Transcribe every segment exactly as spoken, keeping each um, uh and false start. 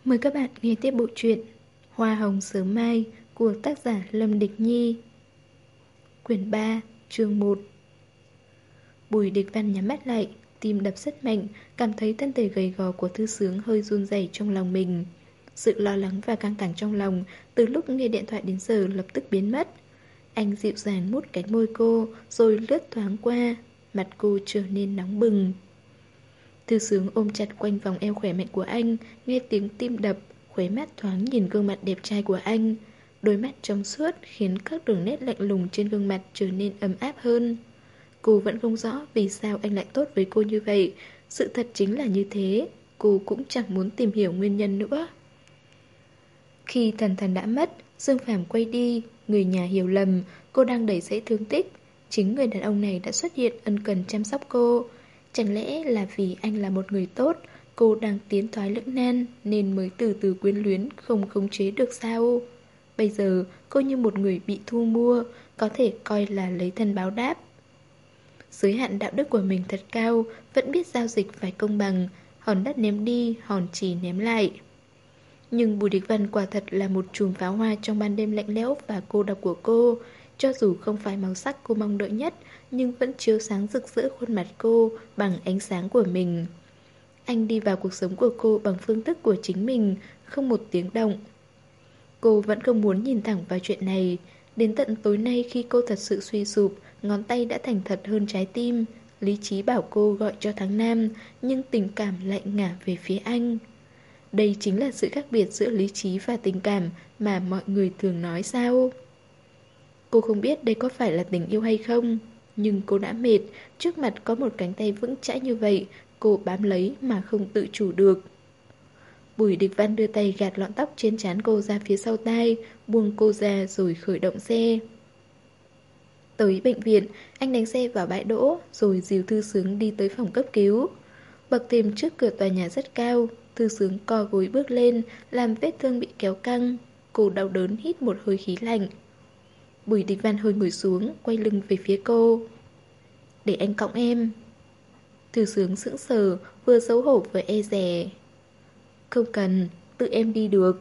Mời các bạn nghe tiếp bộ truyện Hoa hồng sớm mai của tác giả Lâm Địch Nhi. Quyển ba, chương một. Bùi Địch Văn nhắm mắt lại, tim đập rất mạnh, cảm thấy thân thể gầy gò của Thư Sướng hơi run rẩy trong lòng mình. Sự lo lắng và căng thẳng trong lòng từ lúc nghe điện thoại đến giờ lập tức biến mất. Anh dịu dàng mút cánh môi cô, rồi lướt thoáng qua, mặt cô trở nên nóng bừng. Thư Sướng ôm chặt quanh vòng eo khỏe mạnh của anh, nghe tiếng tim đập, khóe mắt thoáng nhìn gương mặt đẹp trai của anh. Đôi mắt trong suốt khiến các đường nét lạnh lùng trên gương mặt trở nên ấm áp hơn. Cô vẫn không rõ vì sao anh lại tốt với cô như vậy. Sự thật chính là như thế, cô cũng chẳng muốn tìm hiểu nguyên nhân nữa. Khi Thần Thần đã mất, Dương Phàm quay đi, người nhà hiểu lầm, cô đang đẩy dãy thương tích. Chính người đàn ông này đã xuất hiện ân cần chăm sóc cô. Chẳng lẽ là vì anh là một người tốt, cô đang tiến thoái lưỡng nan nên mới từ từ quyến luyến không khống chế được sao? Bây giờ cô như một người bị thu mua, có thể coi là lấy thân báo đáp. Giới hạn đạo đức của mình thật cao, vẫn biết giao dịch phải công bằng, hòn đất ném đi, hòn chỉ ném lại. Nhưng Bùi Địch Văn quả thật là một chùm pháo hoa trong ban đêm lạnh lẽo và cô độc của cô. Cho dù không phải màu sắc cô mong đợi nhất, nhưng vẫn chiếu sáng rực rỡ khuôn mặt cô bằng ánh sáng của mình. Anh đi vào cuộc sống của cô bằng phương thức của chính mình, không một tiếng động. Cô vẫn không muốn nhìn thẳng vào chuyện này. Đến tận tối nay khi cô thật sự suy sụp, ngón tay đã thành thật hơn trái tim. Lý trí bảo cô gọi cho tháng năm, nhưng tình cảm lại ngả về phía anh. Đây chính là sự khác biệt giữa lý trí và tình cảm mà mọi người thường nói sao? Cô không biết đây có phải là tình yêu hay không, nhưng cô đã mệt, trước mặt có một cánh tay vững chãi như vậy, cô bám lấy mà không tự chủ được. Bùi Địch Văn đưa tay gạt lọn tóc trên trán cô ra phía sau tai, buông cô ra rồi khởi động xe. Tới bệnh viện, anh đánh xe vào bãi đỗ, rồi dìu Thư Sướng đi tới phòng cấp cứu. Bậc thềm trước cửa tòa nhà rất cao, Thư Sướng co gối bước lên, làm vết thương bị kéo căng. Cô đau đớn hít một hơi khí lạnh. Bùi Địch Văn hơi ngồi xuống, quay lưng về phía cô. Để anh cõng em. Thư Sướng sững sờ, vừa xấu hổ vừa e dè. Không cần, tự em đi được.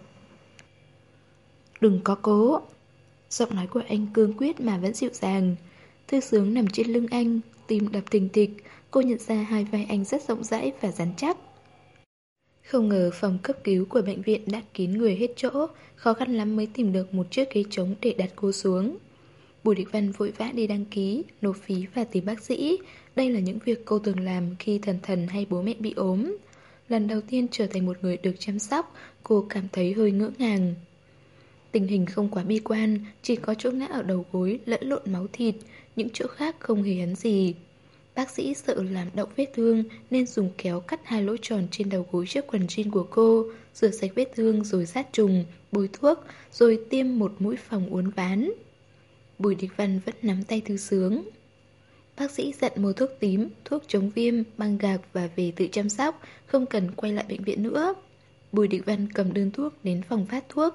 Đừng có cố. Giọng nói của anh cương quyết mà vẫn dịu dàng. Thư Sướng nằm trên lưng anh, tim đập thình thịch. Cô nhận ra hai vai anh rất rộng rãi và rắn chắc. Không ngờ phòng cấp cứu của bệnh viện đã kín người hết chỗ, khó khăn lắm mới tìm được một chiếc ghế trống để đặt cô xuống. Bùi Địch Văn vội vã đi đăng ký, nộp phí và tìm bác sĩ. Đây là những việc cô thường làm khi Thần Thần hay bố mẹ bị ốm. Lần đầu tiên trở thành một người được chăm sóc, cô cảm thấy hơi ngỡ ngàng. Tình hình không quá bi quan, chỉ có chỗ ngã ở đầu gối lẫn lộn máu thịt, những chỗ khác không hề hấn gì. Bác sĩ sợ làm động vết thương nên dùng kéo cắt hai lỗ tròn trên đầu gối chiếc quần jean của cô, rửa sạch vết thương rồi sát trùng, bôi thuốc, rồi tiêm một mũi phòng uốn ván. Bùi Địch Văn vẫn nắm tay Thư Sướng. Bác sĩ dặn mua thuốc tím, thuốc chống viêm, băng gạc và về tự chăm sóc, không cần quay lại bệnh viện nữa. Bùi Địch Văn cầm đơn thuốc đến phòng phát thuốc.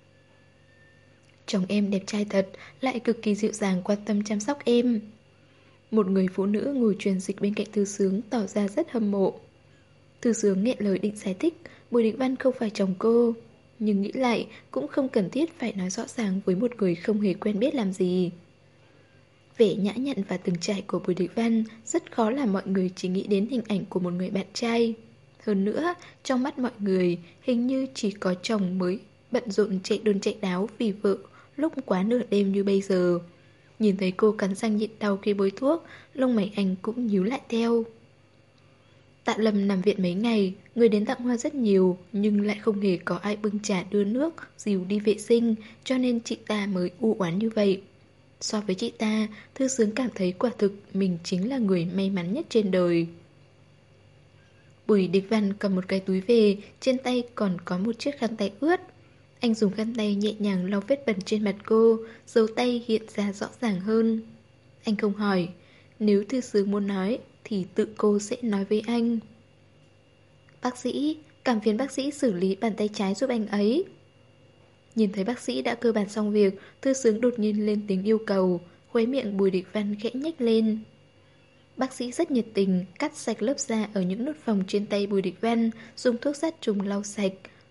Chồng em đẹp trai thật, lại cực kỳ dịu dàng quan tâm chăm sóc em. Một người phụ nữ ngồi truyền dịch bên cạnh Thư Sướng tỏ ra rất hâm mộ. Thư Sướng nghẹn lời định giải thích Bùi Địch Văn không phải chồng cô, nhưng nghĩ lại cũng không cần thiết phải nói rõ ràng với một người không hề quen biết làm gì. Vẻ nhã nhặn và từng trải của Bùi Địch Văn rất khó làm mọi người chỉ nghĩ đến hình ảnh của một người bạn trai. Hơn nữa, trong mắt mọi người hình như chỉ có chồng mới bận rộn chạy đôn chạy đáo vì vợ lúc quá nửa đêm như bây giờ. Nhìn thấy cô cắn răng nhịn đau khi bôi thuốc, lông mày anh cũng nhíu lại theo. Tạ Lâm nằm viện mấy ngày, người đến tặng hoa rất nhiều, nhưng lại không hề có ai bưng trà đưa nước, dìu đi vệ sinh, cho nên chị ta mới u oán như vậy. So với chị ta, Thư Sướng cảm thấy quả thực mình chính là người may mắn nhất trên đời. Bùi Địch Văn cầm một cái túi về, trên tay còn có một chiếc khăn tay ướt. Anh dùng khăn tay nhẹ nhàng lau vết bẩn trên mặt cô, dấu tay hiện ra rõ ràng hơn. Anh không hỏi, nếu Thư Sướng muốn nói thì tự cô sẽ nói với anh. Bác sĩ, cảm phiền bác sĩ xử lý bàn tay trái giúp anh ấy. Nhìn thấy bác sĩ đã cơ bản xong việc, Thư Sướng đột nhiên lên tiếng yêu cầu, khóe miệng Bùi Địch Văn khẽ nhếch lên. Bác sĩ rất nhiệt tình, cắt sạch lớp da ở những nốt phồng trên tay Bùi Địch Văn, dùng thuốc sát trùng lau sạch.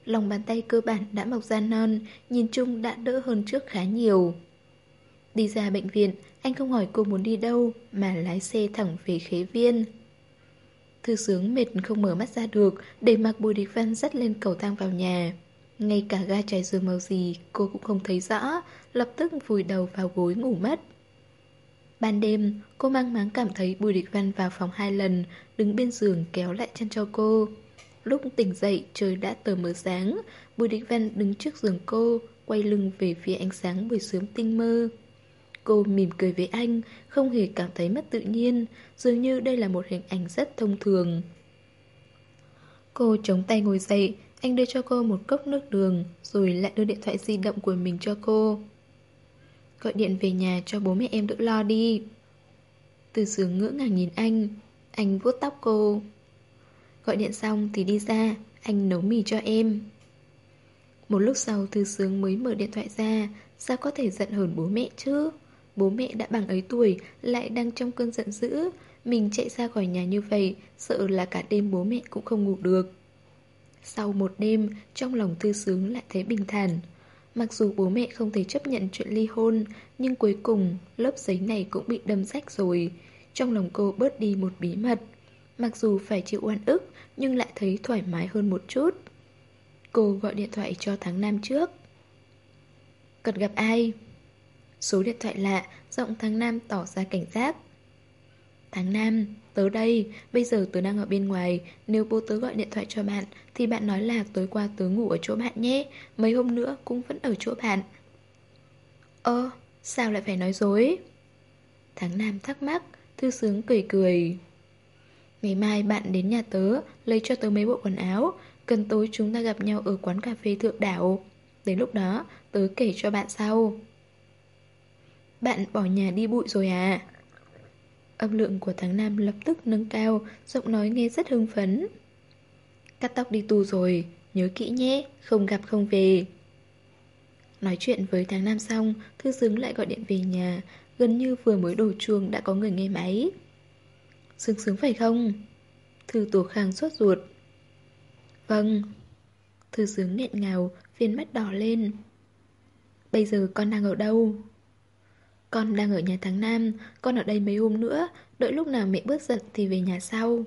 lòng bàn tay cơ bản đã mọc ra non, nhìn chung đã đỡ hơn trước khá nhiều. Đi ra bệnh viện, anh không hỏi cô muốn đi đâu, mà lái xe thẳng về Khế Viên. Thư Sướng mệt không mở mắt ra được, để mặc Bùi Địch Văn dắt lên cầu thang vào nhà. Ngay cả ga trải giường màu gì cô cũng không thấy rõ, lập tức vùi đầu vào gối ngủ mất. Ban đêm, cô mang máng cảm thấy Bùi Địch Văn vào phòng hai lần, đứng bên giường kéo lại chăn cho cô. Lúc tỉnh dậy, trời đã tờ mờ sáng, Bùi Địch Văn đứng trước giường cô, quay lưng về phía ánh sáng buổi sớm tinh mơ. Cô mỉm cười với anh, không hề cảm thấy mất tự nhiên, dường như đây là một hình ảnh rất thông thường. Cô chống tay ngồi dậy, anh đưa cho cô một cốc nước đường, rồi lại đưa điện thoại di động của mình cho cô. Gọi điện về nhà cho bố mẹ em đỡ lo đi. Từ Sướng ngỡ ngàng nhìn anh, anh vuốt tóc cô. Gọi điện xong thì đi ra, anh nấu mì cho em. Một lúc sau Từ Sướng mới mở điện thoại ra, sao có thể giận hờn bố mẹ chứ? Bố mẹ đã bằng ấy tuổi, lại đang trong cơn giận dữ. Mình chạy ra khỏi nhà như vậy, sợ là cả đêm bố mẹ cũng không ngủ được. Sau một đêm, trong lòng Thư Sướng lại thấy bình thản. Mặc dù bố mẹ không thể chấp nhận chuyện ly hôn, nhưng cuối cùng lớp giấy này cũng bị đâm rách rồi. Trong lòng cô bớt đi một bí mật. Mặc dù phải chịu oan ức, nhưng lại thấy thoải mái hơn một chút. Cô gọi điện thoại cho Tháng Nam trước. Cần gặp ai? Số điện thoại lạ, giọng Tháng Nam tỏ ra cảnh giác. Tháng Nam, tớ đây, bây giờ tớ đang ở bên ngoài. Nếu bố tớ gọi điện thoại cho bạn thì bạn nói là tối qua tớ ngủ ở chỗ bạn nhé. Mấy hôm nữa cũng vẫn ở chỗ bạn. Ơ, sao lại phải nói dối? Tháng Nam thắc mắc. Thư Sướng cười cười. Ngày mai bạn đến nhà tớ, lấy cho tớ mấy bộ quần áo. Cần tối chúng ta gặp nhau ở quán cà phê Thượng Đảo. Đến lúc đó tớ kể cho bạn sau. Bạn bỏ nhà đi bụi rồi à? Âm lượng của Tháng Nam lập tức nâng cao, giọng nói nghe rất hưng phấn. Cắt tóc đi tù rồi, nhớ kỹ nhé, không gặp không về. Nói chuyện với Tháng Nam xong, Thư Sướng lại gọi điện về nhà. Gần như vừa mới đổ chuông đã có người nghe máy. Sướng sướng phải không? Thư Tổ Khang sốt ruột. Vâng. Thư Sướng nghẹn ngào, viên mắt đỏ lên. Bây giờ con đang ở đâu? Con đang ở nhà Tháng Nam, con ở đây mấy hôm nữa, đợi lúc nào mẹ bớt giận thì về nhà sau.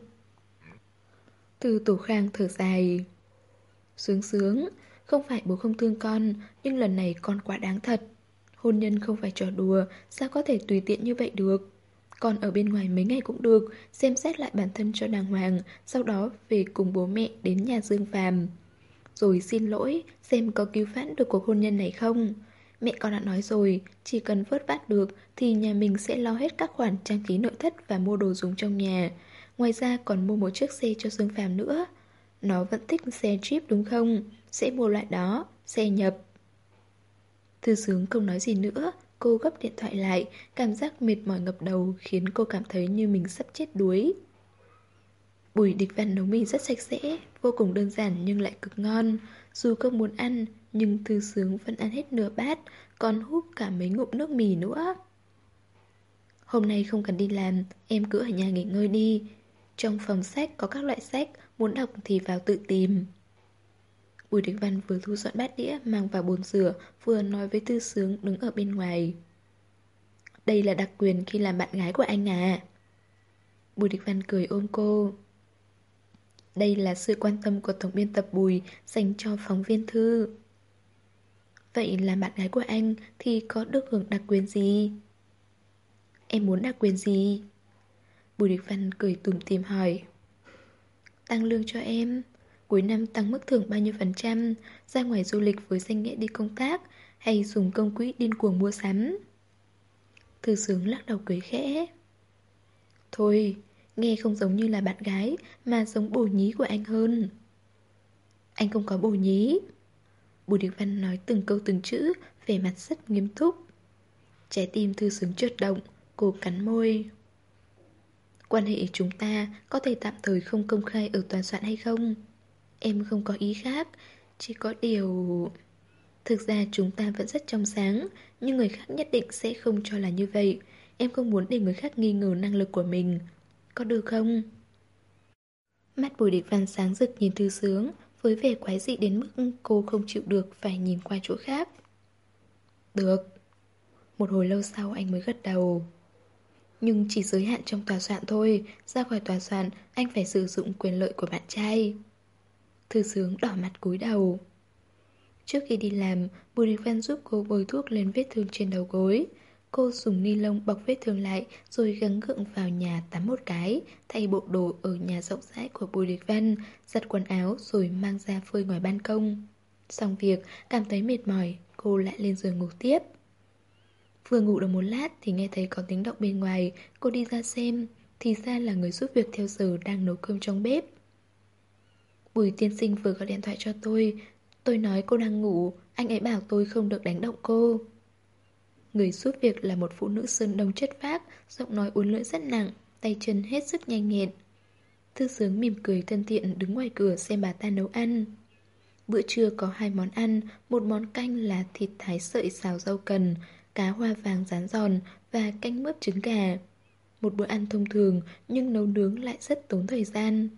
Từ Tổ Khang thở dài. Sướng sướng, không phải bố không thương con, nhưng lần này con quá đáng thật. Hôn nhân không phải trò đùa, sao có thể tùy tiện như vậy được. Con ở bên ngoài mấy ngày cũng được, xem xét lại bản thân cho đàng hoàng, sau đó về cùng bố mẹ đến nhà Dương Phàm. Rồi xin lỗi, xem có cứu vãn được cuộc hôn nhân này không. Mẹ con đã nói rồi, chỉ cần vớt vát được thì nhà mình sẽ lo hết các khoản trang trí nội thất và mua đồ dùng trong nhà. Ngoài ra còn mua một chiếc xe cho Dương Phàm nữa. Nó vẫn thích xe Jeep đúng không? Sẽ mua loại đó, xe nhập. Thư Sướng không nói gì nữa, cô gấp điện thoại lại, cảm giác mệt mỏi ngập đầu khiến cô cảm thấy như mình sắp chết đuối. Bùi Địch Văn nấu mì rất sạch sẽ, vô cùng đơn giản nhưng lại cực ngon. Dù không muốn ăn, nhưng Thư Sướng vẫn ăn hết nửa bát, còn húp cả mấy ngụm nước mì nữa. Hôm nay không cần đi làm, em cứ ở nhà nghỉ ngơi đi. Trong phòng sách có các loại sách, muốn đọc thì vào tự tìm. Bùi Địch Văn vừa thu dọn bát đĩa mang vào bồn rửa, vừa nói với Thư Sướng đứng ở bên ngoài. Đây là đặc quyền khi làm bạn gái của anh à? Bùi Địch Văn cười ôm cô. Đây là sự quan tâm của tổng biên tập Bùi dành cho phóng viên Thư. Vậy là bạn gái của anh thì có được hưởng đặc quyền gì? Em muốn đặc quyền gì? Bùi Địch Văn cười tủm tỉm hỏi. Tăng lương cho em. Cuối năm tăng mức thưởng bao nhiêu phần trăm, ra ngoài du lịch với danh nghĩa đi công tác, hay dùng công quỹ điên cuồng mua sắm. Thư Sướng lắc đầu cười khẽ. Thôi, nghe không giống như là bạn gái, mà giống bồ nhí của anh hơn. Anh không có bồ nhí. Bùi Địch Văn nói từng câu từng chữ, vẻ mặt rất nghiêm túc. Trái tim Thư Sướng chợt động, cô cắn môi. Quan hệ chúng ta có thể tạm thời không công khai ở tòa soạn hay không? Em không có ý khác, chỉ có điều... Thực ra chúng ta vẫn rất trong sáng, nhưng người khác nhất định sẽ không cho là như vậy. Em không muốn để người khác nghi ngờ năng lực của mình. Có được không? Mắt Bùi Địch Văn sáng rực nhìn Thư Sướng, với vẻ quái dị đến mức cô không chịu được phải nhìn qua chỗ khác. Được. Một hồi lâu sau anh mới gật đầu. Nhưng chỉ giới hạn trong tòa soạn thôi. Ra khỏi tòa soạn anh phải sử dụng quyền lợi của bạn trai. Thư Sướng đỏ mặt cúi đầu. Trước khi đi làm, Bùi Địch Văn giúp cô bôi thuốc lên vết thương trên đầu gối. Cô dùng ni lông bọc vết thương lại rồi gắng gượng vào nhà tắm một cái, thay bộ đồ ở nhà rộng rãi của Bùi Địch Văn, giặt quần áo rồi mang ra phơi ngoài ban công. Xong việc, cảm thấy mệt mỏi, cô lại lên giường ngủ tiếp. Vừa ngủ được một lát thì nghe thấy có tiếng động bên ngoài, cô đi ra xem, thì ra là người giúp việc theo giờ đang nấu cơm trong bếp. Bùi tiên sinh vừa gọi điện thoại cho tôi, tôi nói cô đang ngủ, anh ấy bảo tôi không được đánh động cô. Người giúp việc là một phụ nữ sơn đông chất phác, giọng nói uốn lượn rất nặng, tay chân hết sức nhanh nhẹn. Thư Sướng mỉm cười thân thiện đứng ngoài cửa xem bà ta nấu ăn. Bữa trưa có hai món ăn, một món canh là thịt thái sợi xào rau cần, cá hoa vàng rán giòn và canh mướp trứng gà. Một bữa ăn thông thường nhưng nấu nướng lại rất tốn thời gian.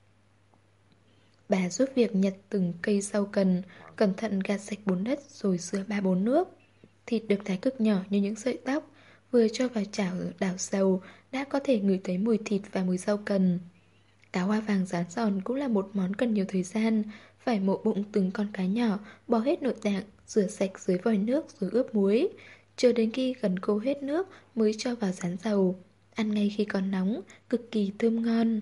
Bà giúp việc nhặt từng cây rau cần, cẩn thận gạt sạch bùn đất rồi rửa ba bốn nước. Thịt được thái cực nhỏ như những sợi tóc, vừa cho vào chảo đảo dầu đã có thể ngửi thấy mùi thịt và mùi rau cần. Cá hoa vàng rán giòn cũng là một món cần nhiều thời gian, phải mổ bụng từng con cá nhỏ, bỏ hết nội tạng, rửa sạch dưới vòi nước rồi ướp muối. Chờ đến khi gần khô hết nước mới cho vào rán dầu. Ăn ngay khi còn nóng, cực kỳ thơm ngon.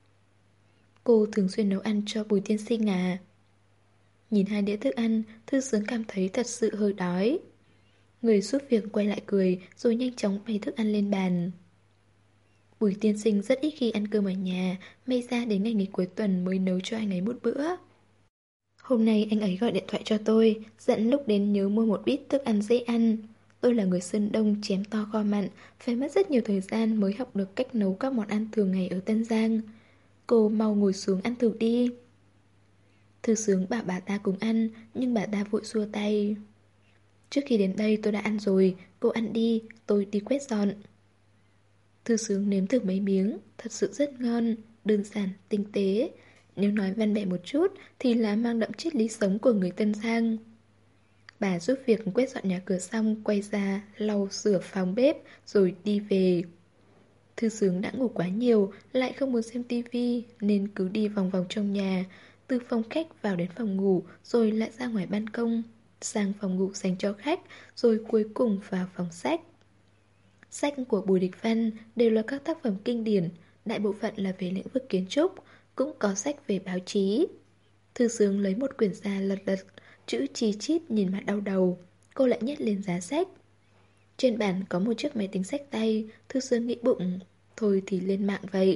Cô thường xuyên nấu ăn cho Bùi tiên sinh à? Nhìn hai đĩa thức ăn, Thư Sướng cảm thấy thật sự hơi đói. Người giúp việc quay lại cười rồi nhanh chóng bày thức ăn lên bàn. Bùi tiên sinh rất ít khi ăn cơm ở nhà, may ra đến ngày nghỉ cuối tuần mới nấu cho anh ấy một bữa. Hôm nay anh ấy gọi điện thoại cho tôi, dặn lúc đến nhớ mua một ít thức ăn dễ ăn. Tôi là người Sơn Đông chém to kho mặn, phải mất rất nhiều thời gian mới học được cách nấu các món ăn thường ngày ở Tân Giang. Cô mau ngồi xuống ăn thử đi. Thư Sướng bảo bà ta cùng ăn, nhưng bà ta vội xua tay. Trước khi đến đây tôi đã ăn rồi, cô ăn đi, tôi đi quét dọn. Thư Sướng nếm thử mấy miếng, thật sự rất ngon, đơn giản, tinh tế. Nếu nói văn vẻ một chút thì là mang đậm triết lý sống của người Tân Giang. Bà giúp việc quét dọn nhà cửa xong, quay ra, lau rửa phòng bếp, rồi đi về. Thư Sướng đã ngủ quá nhiều, lại không muốn xem tivi, nên cứ đi vòng vòng trong nhà, từ phòng khách vào đến phòng ngủ, rồi lại ra ngoài ban công, sang phòng ngủ dành cho khách, rồi cuối cùng vào phòng sách. Sách của Bùi Địch Văn đều là các tác phẩm kinh điển, đại bộ phận là về lĩnh vực kiến trúc, cũng có sách về báo chí. Thư Sướng lấy một quyển ra lật lật, chữ chi chít nhìn mặt đau đầu, cô lại nhét lên giá sách. Trên bàn có một chiếc máy tính xách tay, Thư Sướng nghĩ bụng, thôi thì lên mạng vậy.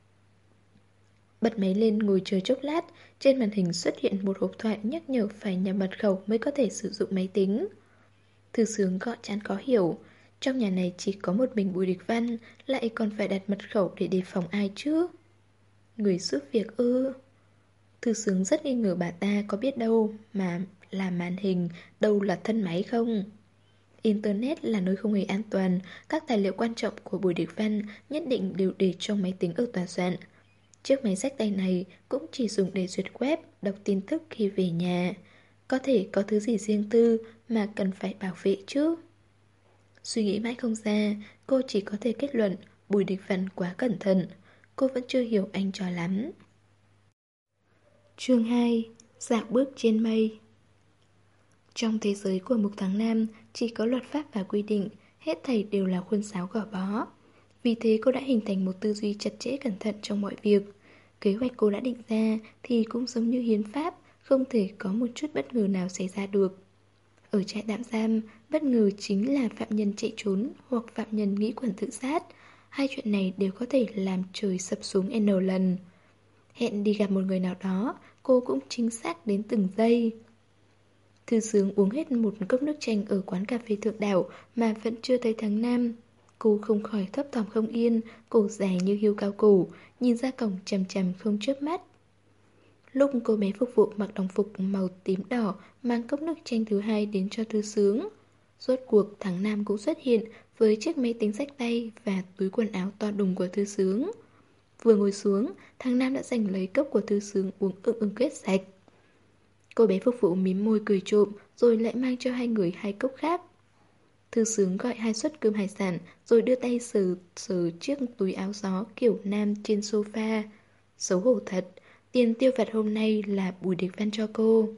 Bật máy lên ngồi chờ chốc lát, trên màn hình xuất hiện một hộp thoại nhắc nhở phải nhập mật khẩu mới có thể sử dụng máy tính. Thư Sướng gõ chán khó hiểu, trong nhà này chỉ có một mình Bùi Địch Văn, lại còn phải đặt mật khẩu để đề phòng ai chứ? Người giúp việc ư? Thư Sướng rất nghi ngờ bà ta có biết đâu mà là màn hình, đâu là thân máy không? Internet là nơi không hề an toàn, các tài liệu quan trọng của Bùi Địch Văn nhất định đều để trong máy tính ở tòa soạn. Chiếc máy xách tay này cũng chỉ dùng để duyệt web, đọc tin tức khi về nhà. Có thể có thứ gì riêng tư mà cần phải bảo vệ chứ? Suy nghĩ mãi không ra, cô chỉ có thể kết luận Bùi Địch Văn quá cẩn thận. Cô vẫn chưa hiểu anh cho lắm. Chương hai. Dạo bước trên mây. Trong thế giới của Mục Thắng Nam, chỉ có luật pháp và quy định, hết thảy đều là khuôn sáo gò bó. Vì thế cô đã hình thành một tư duy chặt chẽ cẩn thận trong mọi việc. Kế hoạch cô đã định ra thì cũng giống như hiến pháp, không thể có một chút bất ngờ nào xảy ra được. Ở trại tạm giam, bất ngờ chính là phạm nhân chạy trốn hoặc phạm nhân nghĩ quẩn tự sát. Hai chuyện này đều có thể làm trời sập xuống N lần. Hẹn đi gặp một người nào đó, cô cũng chính xác đến từng giây. Thư Sướng uống hết một cốc nước chanh ở quán cà phê Thượng Đảo mà vẫn chưa thấy Thắng Nam. Cô không khỏi thấp thỏm không yên, cổ dài như hươu cao cổ, nhìn ra cổng chằm chằm không chớp mắt. Lúc cô bé phục vụ mặc đồng phục màu tím đỏ mang cốc nước chanh thứ hai đến cho Thư Sướng, rốt cuộc Thắng Nam cũng xuất hiện với chiếc máy tính xách tay và túi quần áo to đùng của Thư Sướng. Vừa ngồi xuống, Thắng Nam đã giành lấy cốc của Thư Sướng uống ưng ưng kết sạch. Cô bé phục vụ mím môi cười trộm, rồi lại mang cho hai người hai cốc khác. Thư Sướng gọi hai suất cơm hải sản, rồi đưa tay sờ sờ chiếc túi áo gió kiểu nam trên sofa. Xấu hổ thật, tiền tiêu vặt hôm nay là Bùi Địch Văn cho cô.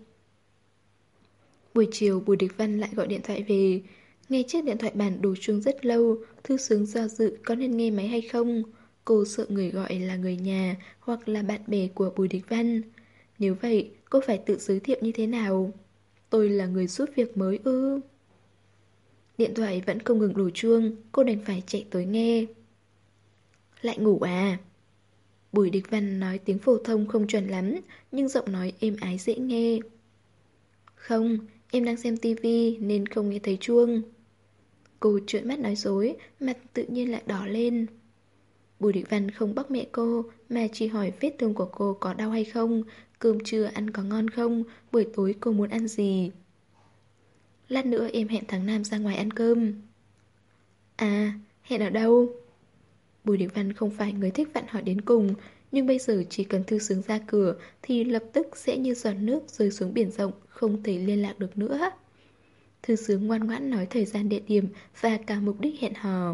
Buổi chiều Bùi Địch Văn lại gọi điện thoại về. Nghe chiếc điện thoại bàn đổ chuông rất lâu, Thư Sướng do dự có nên nghe máy hay không. Cô sợ người gọi là người nhà hoặc là bạn bè của Bùi Địch Văn. Nếu vậy, cô phải tự giới thiệu như thế nào? Tôi là người giúp việc mới ư? Điện thoại vẫn không ngừng đổ chuông, cô đành phải chạy tới nghe. Lại ngủ à? Bùi Địch Văn nói tiếng phổ thông không chuẩn lắm, nhưng giọng nói êm ái dễ nghe. Không, em đang xem tivi nên không nghe thấy chuông. Cô trợn mắt nói dối, mặt tự nhiên lại đỏ lên. Bùi Địch Văn không bóc mẹ cô, mà chỉ hỏi vết thương của cô có đau hay không, cơm trưa ăn có ngon không, buổi tối cô muốn ăn gì. Lát nữa em hẹn thằng Nam ra ngoài ăn cơm. À, hẹn ở đâu? Bùi Địch Văn không phải người thích vặn hỏi đến cùng, nhưng bây giờ chỉ cần Thư Sướng ra cửa thì lập tức sẽ như giọt nước rơi xuống biển rộng, không thể liên lạc được nữa. Thư Sướng ngoan ngoãn nói thời gian địa điểm và cả mục đích hẹn hò.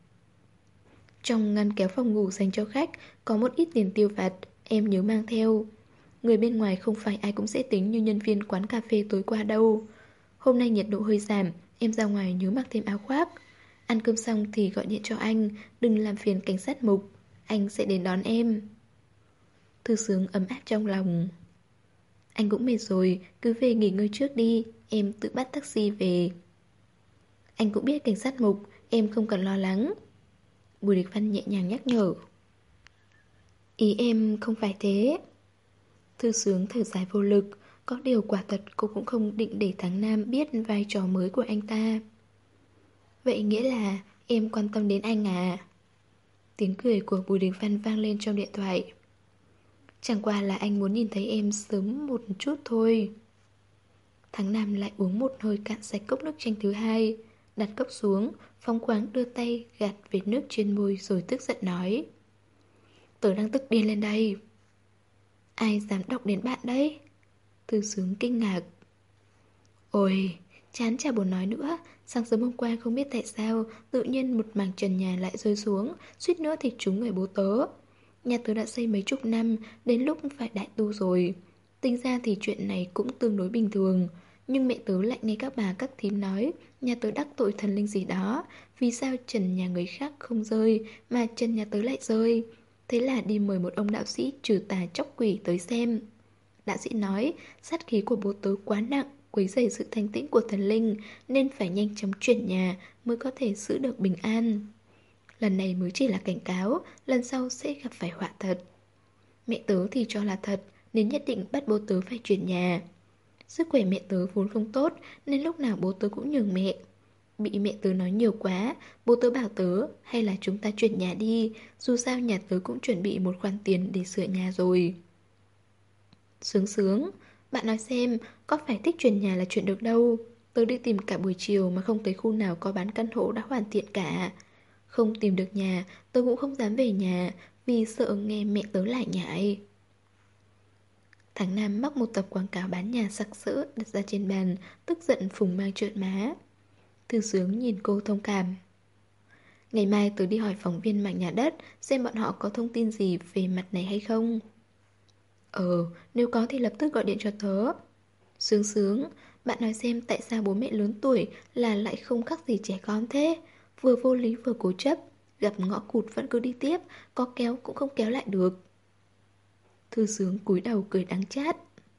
Trong ngăn kéo phòng ngủ dành cho khách có một ít tiền tiêu vặt, em nhớ mang theo. Người bên ngoài không phải ai cũng dễ tính như nhân viên quán cà phê tối qua đâu. Hôm nay nhiệt độ hơi giảm, em ra ngoài nhớ mặc thêm áo khoác. Ăn cơm xong thì gọi điện cho anh, đừng làm phiền cảnh sát mục. Anh sẽ đến đón em. Thư Sướng ấm áp trong lòng. Anh cũng mệt rồi, cứ về nghỉ ngơi trước đi, em tự bắt taxi về. Anh cũng biết cảnh sát mục, em không cần lo lắng. Bùi Địch Văn nhẹ nhàng nhắc nhở. Ý em không phải thế. Thư Sướng thở dài vô lực. Có điều quả thật cô cũng không định để thằng Nam biết vai trò mới của anh ta. Vậy nghĩa là em quan tâm đến anh à? Tiếng cười của Bùi Địch Văn vang lên trong điện thoại. Chẳng qua là anh muốn nhìn thấy em sớm một chút thôi. Thằng Nam lại uống một hơi cạn sạch cốc nước chanh thứ hai, đặt cốc xuống, phóng khoáng đưa tay gạt vệt nước trên môi rồi tức giận nói. Tớ đang tức điên lên đây. Ai dám động đến bạn đấy? Thư Sướng kinh ngạc. Ôi, chán chả buồn nói nữa. Sáng sớm hôm qua không biết tại sao tự nhiên một mảng trần nhà lại rơi xuống, suýt nữa thì trúng người bố tớ. Nhà tớ đã xây mấy chục năm, đến lúc phải đại tu rồi. Tính ra thì chuyện này cũng tương đối bình thường. Nhưng mẹ tớ lại nghe các bà các thím nói nhà tớ đắc tội thần linh gì đó. Vì sao trần nhà người khác không rơi mà trần nhà tớ lại rơi? Thế là đi mời một ông đạo sĩ trừ tà chóc quỷ tới xem. Đạo sĩ nói sát khí của bố tớ quá nặng, quấy rầy sự thanh tĩnh của thần linh, nên phải nhanh chóng chuyển nhà mới có thể giữ được bình an. Lần này mới chỉ là cảnh cáo, lần sau sẽ gặp phải họa thật. Mẹ tớ thì cho là thật, nên nhất định bắt bố tớ phải chuyển nhà. Sức khỏe mẹ tớ vốn không tốt, nên lúc nào bố tớ cũng nhường mẹ. Bị mẹ tớ nói nhiều quá, bố tớ bảo tớ hay là chúng ta chuyển nhà đi, dù sao nhà tớ cũng chuẩn bị một khoản tiền để sửa nhà rồi. Sướng sướng, bạn nói xem, có phải thích chuyển nhà là chuyện được đâu. Tớ đi tìm cả buổi chiều mà không thấy khu nào có bán căn hộ đã hoàn thiện cả. Không tìm được nhà, tớ cũng không dám về nhà, vì sợ nghe mẹ tớ lại nhại. Tháng Nam móc một tập quảng cáo bán nhà sặc sỡ đặt ra trên bàn, tức giận phùng mang trợn má. Thư Sướng nhìn cô thông cảm. Ngày mai tớ đi hỏi phóng viên mảng nhà đất, xem bọn họ có thông tin gì về mặt này hay không. Ờ, nếu có thì lập tức gọi điện cho tớ. Sướng sướng, bạn nói xem tại sao bố mẹ lớn tuổi là lại không khác gì trẻ con thế. Vừa vô lý vừa cố chấp, gặp ngõ cụt vẫn cứ đi tiếp, có kéo cũng không kéo lại được. Thư Sướng cúi đầu cười đắng chát.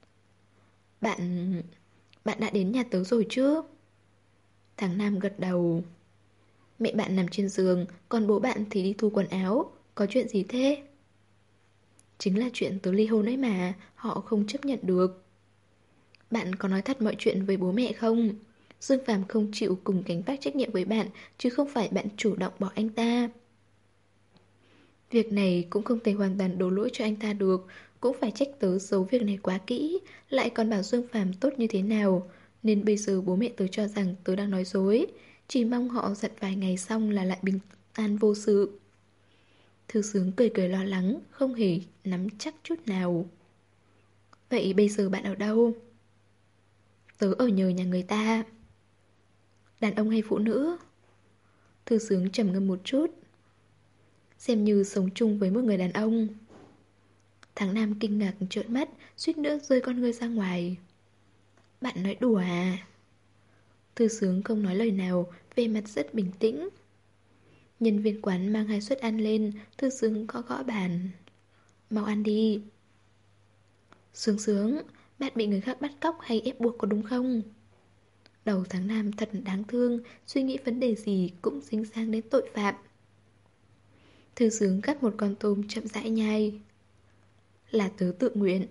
Bạn... bạn đã đến nhà tớ rồi chứ? Thằng Nam gật đầu. Mẹ bạn nằm trên giường, còn bố bạn thì đi thu quần áo. Có chuyện gì thế? Chính là chuyện tớ ly hôn ấy mà, họ không chấp nhận được. Bạn có nói thật mọi chuyện với bố mẹ không? Dương Phàm không chịu cùng gánh vác trách nhiệm với bạn, chứ không phải bạn chủ động bỏ anh ta. Việc này cũng không thể hoàn toàn đổ lỗi cho anh ta được, cũng phải trách tớ giấu việc này quá kỹ, lại còn bảo Dương Phàm tốt như thế nào. Nên bây giờ bố mẹ tớ cho rằng tớ đang nói dối, chỉ mong họ giận vài ngày xong là lại bình an vô sự. Thư Sướng cười cười lo lắng, không hề nắm chắc chút nào. Vậy bây giờ bạn ở đâu? Tớ ở nhờ nhà người ta. Đàn ông hay phụ nữ? Thư Sướng trầm ngâm một chút. Xem như sống chung với một người đàn ông. Thằng Nam kinh ngạc trợn mắt, suýt nữa rơi con ngươi ra ngoài. Bạn nói đùa à? Thư Sướng không nói lời nào, vẻ mặt rất bình tĩnh. Nhân viên quán mang hai suất ăn lên, Thư Sướng gõ gõ bàn. Mau ăn đi. Sướng Sướng, bạn bị người khác bắt cóc hay ép buộc có đúng không? Đầu tháng Nam thật đáng thương, suy nghĩ vấn đề gì cũng dính dáng đến tội phạm. Thư Sướng cắt một con tôm chậm rãi nhai. Là tớ tự nguyện.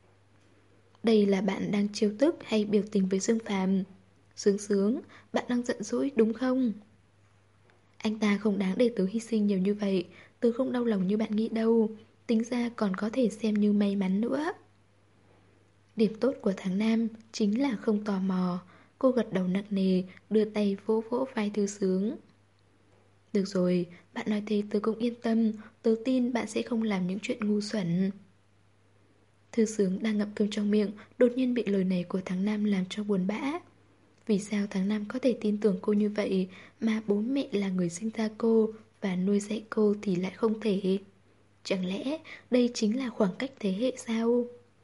Đây là bạn đang trêu tức hay biểu tình với Dương Phàm? Sướng Sướng, bạn đang giận dỗi đúng không? Anh ta không đáng để tớ hy sinh nhiều như vậy. Tớ không đau lòng như bạn nghĩ đâu. Tính ra còn có thể xem như may mắn nữa. Điểm tốt của tháng Nam chính là không tò mò. Cô gật đầu nặng nề, đưa tay vỗ vỗ vai Thư Sướng. Được rồi, bạn nói thế tớ cũng yên tâm. Tớ tin bạn sẽ không làm những chuyện ngu xuẩn. Thư Sướng đang ngậm cơm trong miệng, đột nhiên bị lời này của tháng Nam làm cho buồn bã. Vì sao tháng Nam có thể tin tưởng cô như vậy mà bố mẹ là người sinh ra cô và nuôi dạy cô thì lại không thể? Chẳng lẽ đây chính là khoảng cách thế hệ sao?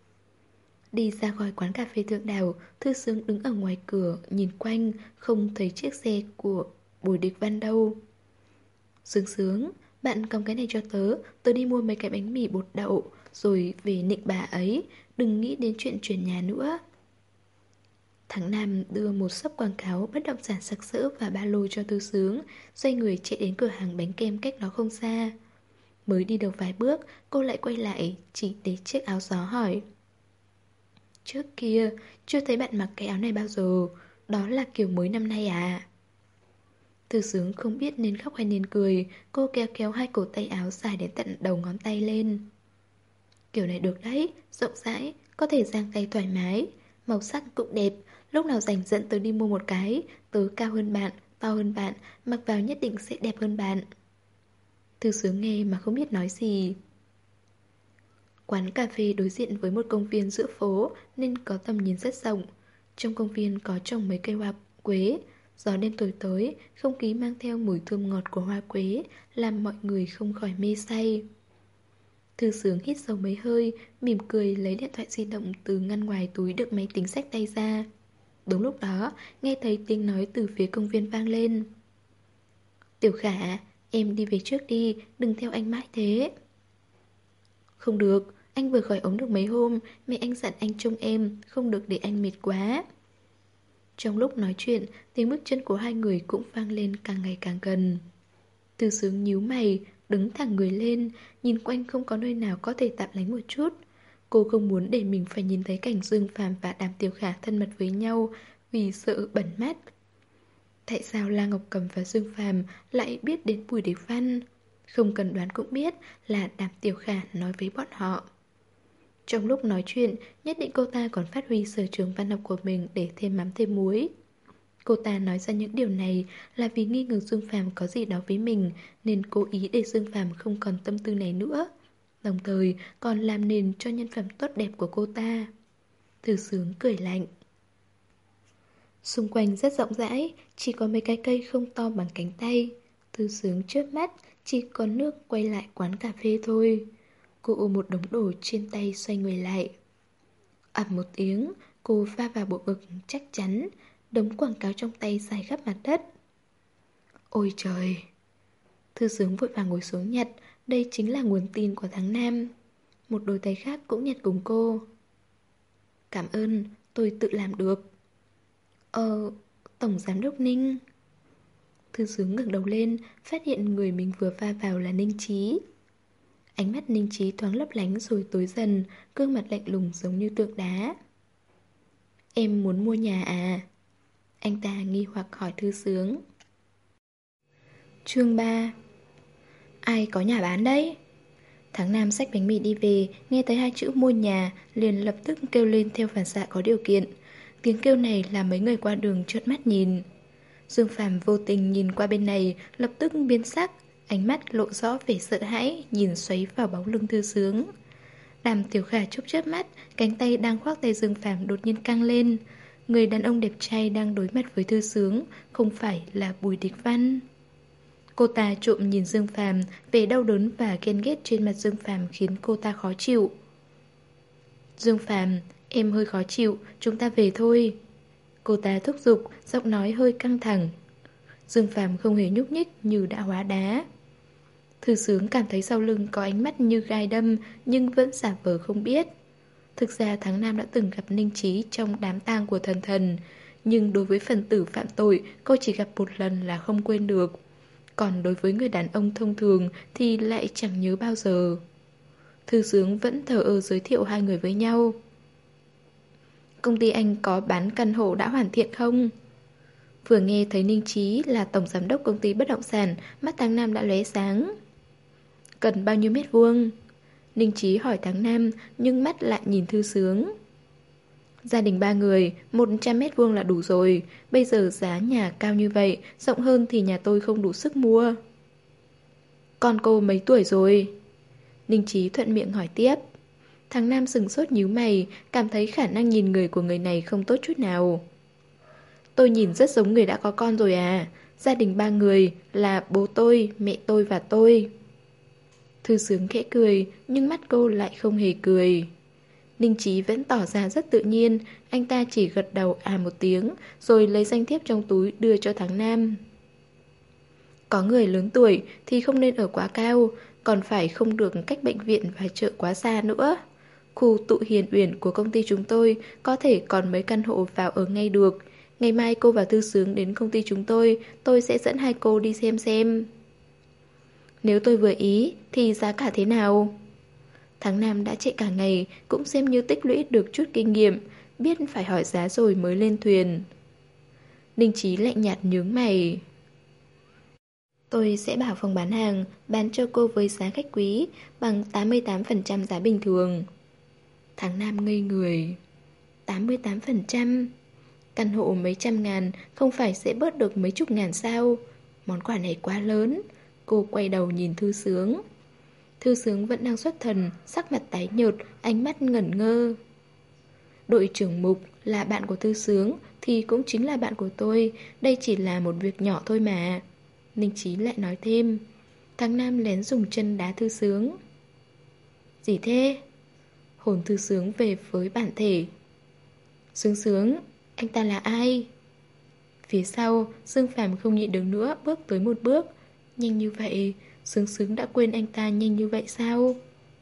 Đi ra khỏi quán cà phê Thượng Đảo, Thư Sướng đứng ở ngoài cửa nhìn quanh, không thấy chiếc xe của Bùi Địch Văn đâu. Sướng Sướng, bạn cầm cái này cho tớ, tớ đi mua mấy cái bánh mì bột đậu rồi về nịnh bà ấy, đừng nghĩ đến chuyện chuyển nhà nữa. Tháng Nam đưa một xấp quảng cáo bất động sản sặc sỡ và ba lô cho Thư Sướng, xoay người chạy đến cửa hàng bánh kem cách đó không xa. Mới đi được vài bước, cô lại quay lại, chỉ để chiếc áo gió hỏi. Trước kia, chưa thấy bạn mặc cái áo này bao giờ, đó là kiểu mới năm nay à? Thư Sướng không biết nên khóc hay nên cười, cô kéo kéo hai cổ tay áo dài đến tận đầu ngón tay lên. Kiểu này được đấy, rộng rãi, có thể dang tay thoải mái, màu sắc cũng đẹp, lúc nào rảnh dẫn tớ đi mua một cái, tớ cao hơn bạn, to hơn bạn, mặc vào nhất định sẽ đẹp hơn bạn. Thư Sướng nghe mà không biết nói gì. Quán cà phê đối diện với một công viên giữa phố nên có tầm nhìn rất rộng. Trong công viên có trồng mấy cây hoa quế. Gió đêm thổi tới, không khí mang theo mùi thơm ngọt của hoa quế, làm mọi người không khỏi mê say. Thư Sướng hít sâu mấy hơi, mỉm cười lấy điện thoại di động từ ngăn ngoài túi đựng máy tính xách tay ra. Đúng lúc đó, nghe thấy tiếng nói từ phía công viên vang lên. Tiểu Khả, em đi về trước đi, đừng theo anh mãi thế. Không được, anh vừa khỏi ống được mấy hôm, mẹ anh dặn anh trông em, không được để anh mệt quá. Trong lúc nói chuyện, tiếng bước chân của hai người cũng vang lên càng ngày càng gần. Thư Sướng nhíu mày, đứng thẳng người lên, nhìn quanh không có nơi nào có thể tạm lánh một chút. Cô không muốn để mình phải nhìn thấy cảnh Dương Phàm và Đàm Tiểu Khả thân mật với nhau vì sợ bẩn mắt. Tại sao La Ngọc Cầm và Dương Phàm lại biết đến Bùi Địch Văn? Không cần đoán cũng biết là Đàm Tiểu Khả nói với bọn họ. Trong lúc nói chuyện, nhất định cô ta còn phát huy sở trường văn học của mình để thêm mắm thêm muối. Cô ta nói ra những điều này là vì nghi ngờ Dương Phàm có gì đó với mình, nên cố ý để Dương Phàm không còn tâm tư này nữa. Đồng thời còn làm nền cho nhân phẩm tốt đẹp của cô ta. Thư Sướng cười lạnh. Xung quanh rất rộng rãi, chỉ có mấy cái cây không to bằng cánh tay. Thư Sướng chớp mắt, chỉ có nước quay lại quán cà phê thôi. Cô ôm một đống đồ trên tay xoay người lại. ầm một tiếng, cô va vào bộ ngực chắc chắn, đống quảng cáo trong tay dài khắp mặt đất. Ôi trời! Thư Sướng vội vàng ngồi xuống nhặt, đây chính là nguồn tin của tháng Nam. Một đôi tay khác cũng nhặt cùng cô. Cảm ơn, tôi tự làm được. Ờ, Tổng Giám đốc Ninh. Thư Sướng ngẩng đầu lên, phát hiện người mình vừa va vào là Ninh Chí. Ánh mắt Ninh Chí thoáng lấp lánh rồi tối dần, gương mặt lạnh lùng giống như tượng đá. Em muốn mua nhà à? Anh ta nghi hoặc hỏi Thư Sướng. Chương ba. Ai có nhà bán đấy? Tháng Nam xách bánh mì đi về, nghe thấy hai chữ mua nhà, liền lập tức kêu lên theo phản xạ có điều kiện. Tiếng kêu này làm mấy người qua đường trợn mắt nhìn. Dương Phàm vô tình nhìn qua bên này, lập tức biến sắc, ánh mắt lộ rõ vẻ sợ hãi, nhìn xoáy vào bóng lưng Thư Sướng. Đàm Tiểu Khả chớp chớp mắt, cánh tay đang khoác tay Dương Phàm đột nhiên căng lên. Người đàn ông đẹp trai đang đối mặt với Thư Sướng không phải là Bùi Địch Văn. Cô ta trộm nhìn Dương Phàm, vẻ đau đớn và ghen ghét trên mặt Dương Phàm khiến cô ta khó chịu. Dương Phàm, em hơi khó chịu, chúng ta về thôi. Cô ta thúc giục, giọng nói hơi căng thẳng. Dương Phàm không hề nhúc nhích như đã hóa đá. Thư Sướng cảm thấy sau lưng có ánh mắt như gai đâm nhưng vẫn giả vờ không biết. Thực ra tháng Nam đã từng gặp Ninh Trí trong đám tang của thần thần, nhưng đối với phần tử phạm tội cô chỉ gặp một lần là không quên được. Còn đối với người đàn ông thông thường thì lại chẳng nhớ bao giờ. Thư Sướng vẫn thờ ơ giới thiệu hai người với nhau. Công ty anh có bán căn hộ đã hoàn thiện không? Vừa nghe thấy Ninh Trí là tổng giám đốc công ty bất động sản, mắt tháng Nam đã lóe sáng. Cần bao nhiêu mét vuông? Ninh Trí hỏi tháng Nam, nhưng mắt lại nhìn Thư Sướng. Gia đình ba người, một trăm mét vuông là đủ rồi. Bây giờ giá nhà cao như vậy, rộng hơn thì nhà tôi không đủ sức mua. Con cô mấy tuổi rồi? Ninh Trí thuận miệng hỏi tiếp. Tháng Nam sừng sốt nhíu mày, cảm thấy khả năng nhìn người của người này không tốt chút nào. Tôi nhìn rất giống người đã có con rồi à. Gia đình ba người là bố tôi, mẹ tôi và tôi. Thư Sướng khẽ cười, nhưng mắt cô lại không hề cười. Ninh Trí vẫn tỏ ra rất tự nhiên, anh ta chỉ gật đầu à một tiếng, rồi lấy danh thiếp trong túi đưa cho tháng Nam. Có người lớn tuổi thì không nên ở quá cao, còn phải không được cách bệnh viện và chợ quá xa nữa. Khu Tụ Hiền Uyển của công ty chúng tôi có thể còn mấy căn hộ vào ở ngay được. Ngày mai cô và Thư Sướng đến công ty chúng tôi, tôi sẽ dẫn hai cô đi xem xem. Nếu tôi vừa ý thì giá cả thế nào? Tháng Nam đã chạy cả ngày, cũng xem như tích lũy được chút kinh nghiệm, biết phải hỏi giá rồi mới lên thuyền. Ninh Trí lạnh nhạt nhướng mày. Tôi sẽ bảo phòng bán hàng bán cho cô với giá khách quý bằng tám mươi tám phần trăm giá bình thường. Tháng Nam ngây người. tám mươi tám phần trăm? Căn hộ mấy trăm ngàn không phải sẽ bớt được mấy chục ngàn sao? Món quà này quá lớn. Cô quay đầu nhìn Thư Sướng. Thư Sướng vẫn đang xuất thần, sắc mặt tái nhợt, ánh mắt ngẩn ngơ. Đội trưởng Mục là bạn của Thư Sướng thì cũng chính là bạn của tôi. Đây chỉ là một việc nhỏ thôi mà. Ninh Trí lại nói thêm. Tháng Nam lén dùng chân đá Thư Sướng. Gì thế? Hồn Thư Sướng về với bản thể. Sướng Sướng, anh ta là ai? Phía sau, Dương Phàm không nhịn được nữa, bước tới một bước. Nhanh như vậy, Sướng Sướng đã quên anh ta nhanh như vậy sao?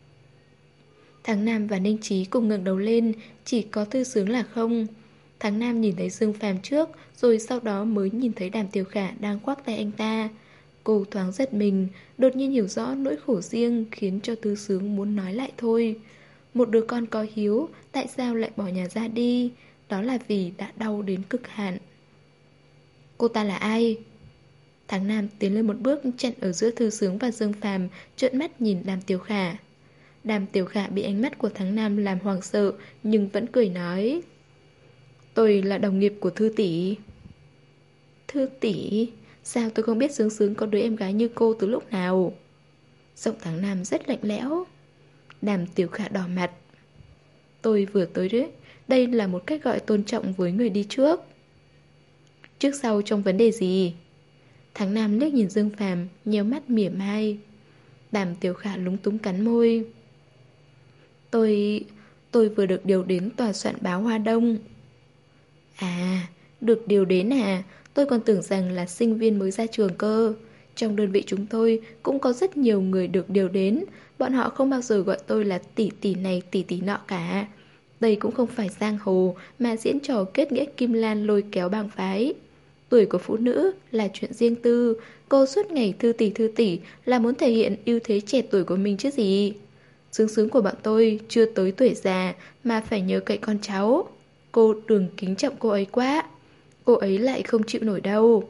Tháng Nam và Ninh Trí cùng ngẩng đầu lên, chỉ có Thư Sướng là không. Tháng Nam nhìn thấy Dương Phàm trước, rồi sau đó mới nhìn thấy Đàm Tiểu Khả đang khoác tay anh ta. Cô thoáng giật mình, đột nhiên hiểu rõ nỗi khổ riêng khiến cho Thư Sướng muốn nói lại thôi. Một đứa con có hiếu, tại sao lại bỏ nhà ra đi? Đó là vì đã đau đến cực hạn. Cô ta là ai? Tháng Nam tiến lên một bước chặn ở giữa Thư Sướng và Dương Phàm, trợn mắt nhìn Đàm Tiểu Khả. Đàm Tiểu Khả bị ánh mắt của Tháng Nam làm hoảng sợ, nhưng vẫn cười nói. Tôi là đồng nghiệp của Thư tỷ. Thư tỷ? Sao tôi không biết Sướng Sướng có đứa em gái như cô từ lúc nào? Giọng Tháng Nam rất lạnh lẽo. Đàm Tiểu Khả đỏ mặt. Tôi vừa tới đấy. Đây là một cách gọi tôn trọng với người đi trước. Trước sau trong vấn đề gì? Tháng Nam liếc nhìn Dương Phàm, nhíu mắt mỉa mai. Đàm Tiểu Khả lúng túng cắn môi. Tôi... tôi vừa được điều đến tòa soạn báo Hoa Đông. À, được điều đến à? Tôi còn tưởng rằng là sinh viên mới ra trường cơ. Trong đơn vị chúng tôi cũng có rất nhiều người được điều đến. Bọn họ không bao giờ gọi tôi là tỷ tỷ này tỷ tỷ nọ cả. Đây cũng không phải giang hồ mà diễn trò kết nghĩa kim lan lôi kéo bang phái. Tuổi của phụ nữ là chuyện riêng tư. Cô suốt ngày thư tỷ thư tỷ là muốn thể hiện ưu thế trẻ tuổi của mình chứ gì. Sướng Sướng của bọn tôi chưa tới tuổi già mà phải nhớ cậy con cháu. Cô đừng kính trọng cô ấy quá. Cô ấy lại không chịu nổi đâu.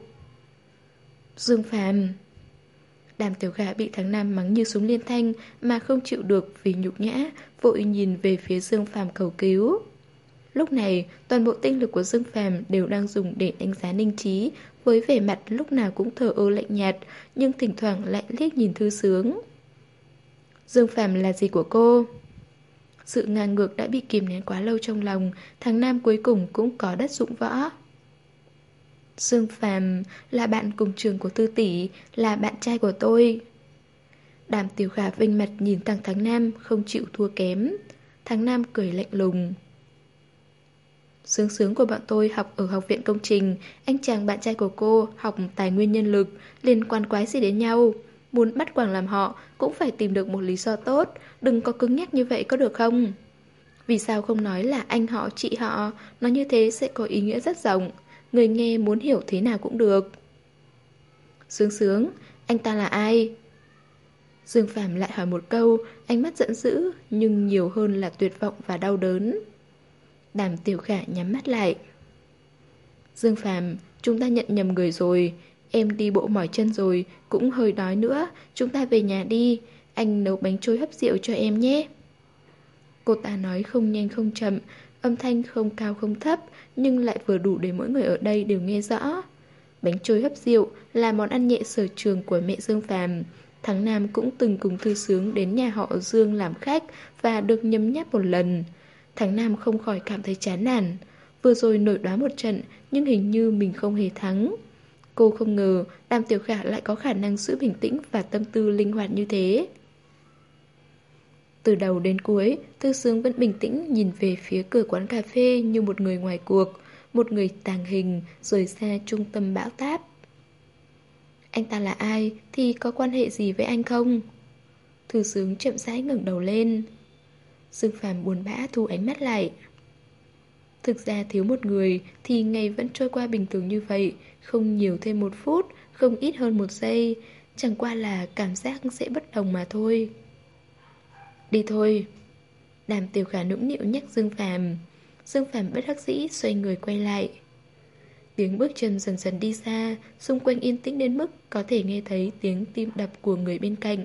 Dương Phàm. Đàm Tiểu Khả bị Tháng Nam mắng như súng liên thanh mà không chịu được vì nhục nhã, vội nhìn về phía Dương Phàm cầu cứu. Lúc này, toàn bộ tinh lực của Dương Phàm đều đang dùng để đánh giá Ninh Trí, với vẻ mặt lúc nào cũng thờ ơ lạnh nhạt, nhưng thỉnh thoảng lại liếc nhìn Thư Sướng. Dương Phàm là gì của cô? Sự ngang ngược đã bị kìm nén quá lâu trong lòng, thằng Nam cuối cùng cũng có đất dụng võ. Dương Phàm là bạn cùng trường của Tư tỷ, là bạn trai của tôi. Đàm Tiểu Khả vênh mặt nhìn thằng thằng Nam, không chịu thua kém. Thằng Nam cười lạnh lùng. Sướng sướng của bọn tôi học ở học viện công trình, anh chàng bạn trai của cô học tài nguyên nhân lực, liên quan quái gì đến nhau. Muốn bắt quàng làm họ cũng phải tìm được một lý do tốt, đừng có cứng nhắc như vậy có được không? Vì sao không nói là anh họ, chị họ, nói như thế sẽ có ý nghĩa rất rộng, người nghe muốn hiểu thế nào cũng được. Sướng sướng, anh ta là ai? Dương Phàm lại hỏi một câu, ánh mắt giận dữ, nhưng nhiều hơn là tuyệt vọng và đau đớn. Đàm Tiểu Khả nhắm mắt lại. Dương Phàm, chúng ta nhận nhầm người rồi. Em đi bộ mỏi chân rồi, cũng hơi đói nữa. Chúng ta về nhà đi. Anh nấu bánh trôi hấp rượu cho em nhé. Cô ta nói không nhanh không chậm, âm thanh không cao không thấp, nhưng lại vừa đủ để mỗi người ở đây đều nghe rõ. Bánh trôi hấp rượu là món ăn nhẹ sở trường của mẹ Dương Phàm. Thằng Nam cũng từng cùng Thư Sướng đến nhà họ Dương làm khách và được nhấm nháp một lần. Thằng Nam không khỏi cảm thấy chán nản. Vừa rồi nổi đoá một trận, nhưng hình như mình không hề thắng. Cô không ngờ Đàm Tiểu Khả lại có khả năng giữ bình tĩnh và tâm tư linh hoạt như thế. Từ đầu đến cuối, Thư Sướng vẫn bình tĩnh nhìn về phía cửa quán cà phê như một người ngoài cuộc, một người tàng hình rời xa trung tâm bão táp. Anh ta là ai thì có quan hệ gì với anh không? Thư Sướng chậm rãi ngẩng đầu lên. Dương Phàm buồn bã thu ánh mắt lại. Thực ra thiếu một người thì ngày vẫn trôi qua bình thường như vậy, không nhiều thêm một phút, không ít hơn một giây, chẳng qua là cảm giác sẽ bất đồng mà thôi. Đi thôi. Đàm Tiểu Khả nũng nịu nhắc Dương Phàm. Dương Phàm bất đắc dĩ xoay người quay lại. Tiếng bước chân dần dần đi xa, xung quanh yên tĩnh đến mức có thể nghe thấy tiếng tim đập của người bên cạnh.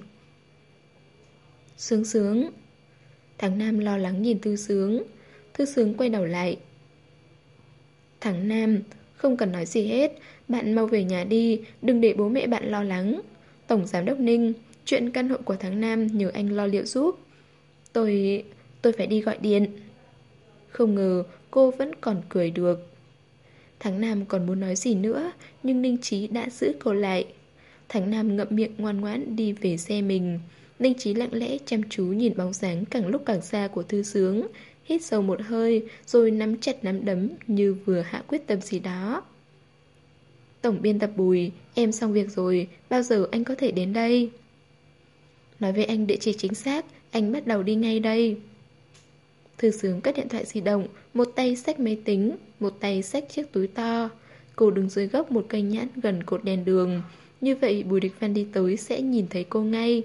Sướng sướng. Thằng Nam lo lắng nhìn Thư Sướng. Thư Sướng quay đầu lại. Thằng Nam, không cần nói gì hết, bạn mau về nhà đi, đừng để bố mẹ bạn lo lắng. Tổng giám đốc Ninh, chuyện căn hộ của thằng Nam nhờ anh lo liệu giúp. Tôi... tôi phải đi gọi điện. Không ngờ cô vẫn còn cười được. Thằng Nam còn muốn nói gì nữa, nhưng Ninh Chí đã giữ cô lại. Thằng Nam ngậm miệng ngoan ngoãn đi về xe mình. Ninh Chí lặng lẽ chăm chú nhìn bóng dáng càng lúc càng xa của Thư Sướng, hít sâu một hơi rồi nắm chặt nắm đấm như vừa hạ quyết tâm gì đó. Tổng biên tập Bùi, em xong việc rồi, bao giờ anh có thể đến đây? Nói với anh địa chỉ chính xác, anh bắt đầu đi ngay đây. Thư Sướng cất điện thoại di động, một tay xách máy tính, một tay xách chiếc túi to. Cô đứng dưới gốc một cây nhãn gần cột đèn đường. Như vậy Bùi Địch Văn đi tới sẽ nhìn thấy cô ngay.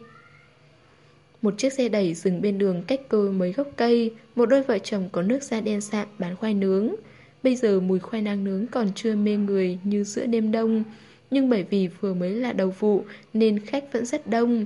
Một chiếc xe đẩy dừng bên đường cách cô mấy gốc cây. Một đôi vợ chồng có nước da đen sạm bán khoai nướng. Bây giờ mùi khoai lang nướng còn chưa mê người như giữa đêm đông, nhưng bởi vì vừa mới là đầu vụ nên khách vẫn rất đông.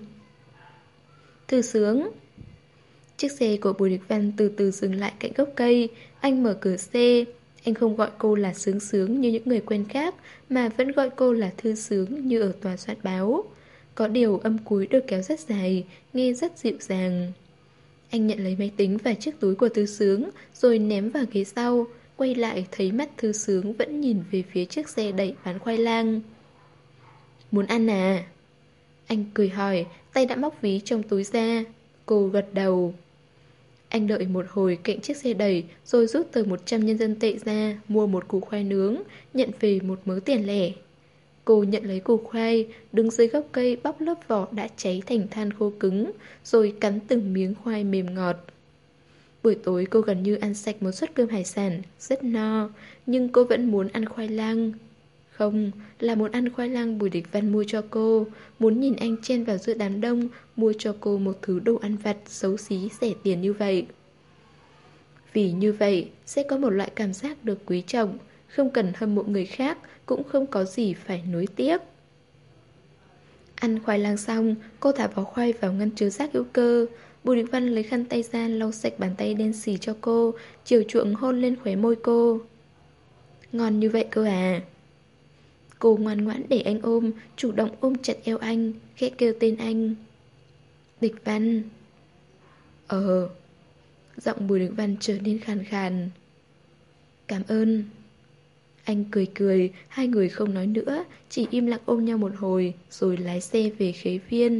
Thư Sướng. Chiếc xe của Bùi Địch Văn từ từ dừng lại cạnh gốc cây. Anh mở cửa xe. Anh không gọi cô là Sướng Sướng như những người quen khác, mà vẫn gọi cô là Thư Sướng như ở tòa soạn báo. Có điều âm cuối được kéo rất dài, nghe rất dịu dàng. Anh nhận lấy máy tính và chiếc túi của Thư Sướng, rồi ném vào ghế sau. Quay lại thấy mắt Thư Sướng vẫn nhìn về phía chiếc xe đẩy bán khoai lang. Muốn ăn à? Anh cười hỏi, tay đã móc ví trong túi ra. Cô gật đầu. Anh đợi một hồi cạnh chiếc xe đẩy, rồi rút tờ một trăm nhân dân tệ ra, mua một củ khoai nướng, nhận về một mớ tiền lẻ. Cô nhận lấy củ khoai, đứng dưới gốc cây bóc lớp vỏ đã cháy thành than khô cứng, rồi cắn từng miếng khoai mềm ngọt. Buổi tối cô gần như ăn sạch một suất cơm hải sản, rất no, nhưng cô vẫn muốn ăn khoai lang. Không, là muốn ăn khoai lang Bùi Địch Văn mua cho cô, muốn nhìn anh chen vào giữa đám đông, mua cho cô một thứ đồ ăn vặt xấu xí rẻ tiền như vậy. Vì như vậy, sẽ có một loại cảm giác được quý trọng, không cần hâm mộ người khác, cũng không có gì phải nuối tiếc. Ăn khoai lang xong, cô thả vỏ khoai vào ngăn chứa rác hữu cơ. Bùi Địch Văn lấy khăn tay ra lau sạch bàn tay đen xì cho cô, chiều chuộng hôn lên khóe môi cô. Ngon như vậy cơ à? Cô ngoan ngoãn để anh ôm, chủ động ôm chặt eo anh, khẽ kêu tên anh. Địch Văn. Ờ. Giọng Bùi Đình Văn trở nên khàn khàn. Cảm ơn. Anh cười cười, hai người không nói nữa, chỉ im lặng ôm nhau một hồi, rồi lái xe về Khế Viên.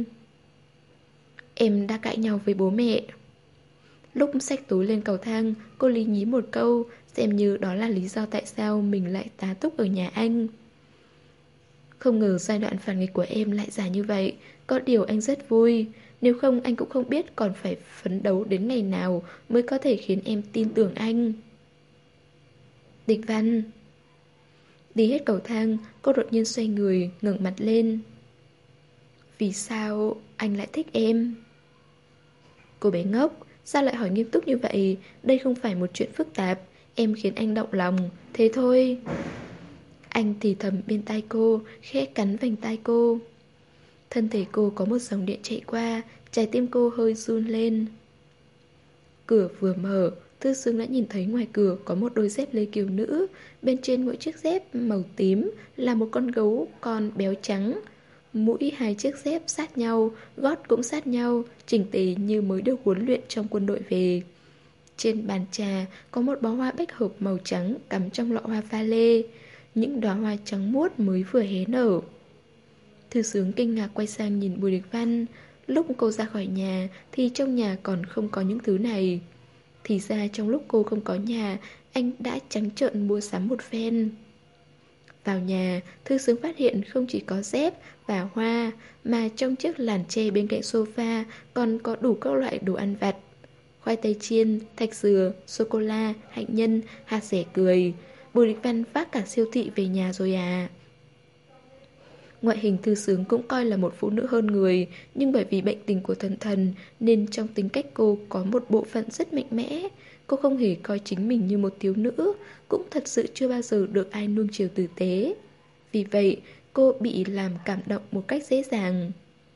Em đã cãi nhau với bố mẹ. Lúc xách túi lên cầu thang, cô lý nhí một câu, xem như đó là lý do tại sao mình lại tá túc ở nhà anh. Không ngờ giai đoạn phản nghịch của em lại dài như vậy. Có điều anh rất vui. Nếu không anh cũng không biết còn phải phấn đấu đến ngày nào mới có thể khiến em tin tưởng anh. Địch Văn. Đi hết cầu thang, cô đột nhiên xoay người, ngẩng mặt lên. Vì sao anh lại thích em? Cô bé ngốc, sao lại hỏi nghiêm túc như vậy? Đây không phải một chuyện phức tạp. Em khiến anh động lòng, thế thôi. Anh thì thầm bên tai cô, khẽ cắn vành tai cô. Thân thể cô có một dòng điện chạy qua, trái tim cô hơi run lên. Cửa vừa mở, Thư Sướng đã nhìn thấy ngoài cửa có một đôi dép lê kiều nữ. Bên trên mỗi chiếc dép màu tím là một con gấu con béo trắng. Mũi hai chiếc dép sát nhau, gót cũng sát nhau, chỉnh tề như mới được huấn luyện trong quân đội về. Trên bàn trà có một bó hoa bách hợp màu trắng cắm trong lọ hoa pha lê. Những đóa hoa trắng muốt mới vừa hé nở. Thư Sướng kinh ngạc quay sang nhìn Bùi Địch Văn. Lúc cô ra khỏi nhà thì trong nhà còn không có những thứ này. Thì ra trong lúc cô không có nhà, anh đã trắng trợn mua sắm một phen. Vào nhà, Thư Sướng phát hiện không chỉ có dép và hoa, mà trong chiếc làn tre bên cạnh sofa còn có đủ các loại đồ ăn vặt. Khoai tây chiên, thạch dừa, sô-cô-la, hạnh nhân, hạt dẻ cười. Bùi Địch Văn vác cả siêu thị về nhà rồi à. Ngoại hình Thư Sướng cũng coi là một phụ nữ hơn người, nhưng bởi vì bệnh tình của thần thần nên trong tính cách cô có một bộ phận rất mạnh mẽ. Cô không hề coi chính mình như một thiếu nữ, cũng thật sự chưa bao giờ được ai nuông chiều tử tế. Vì vậy, cô bị làm cảm động một cách dễ dàng.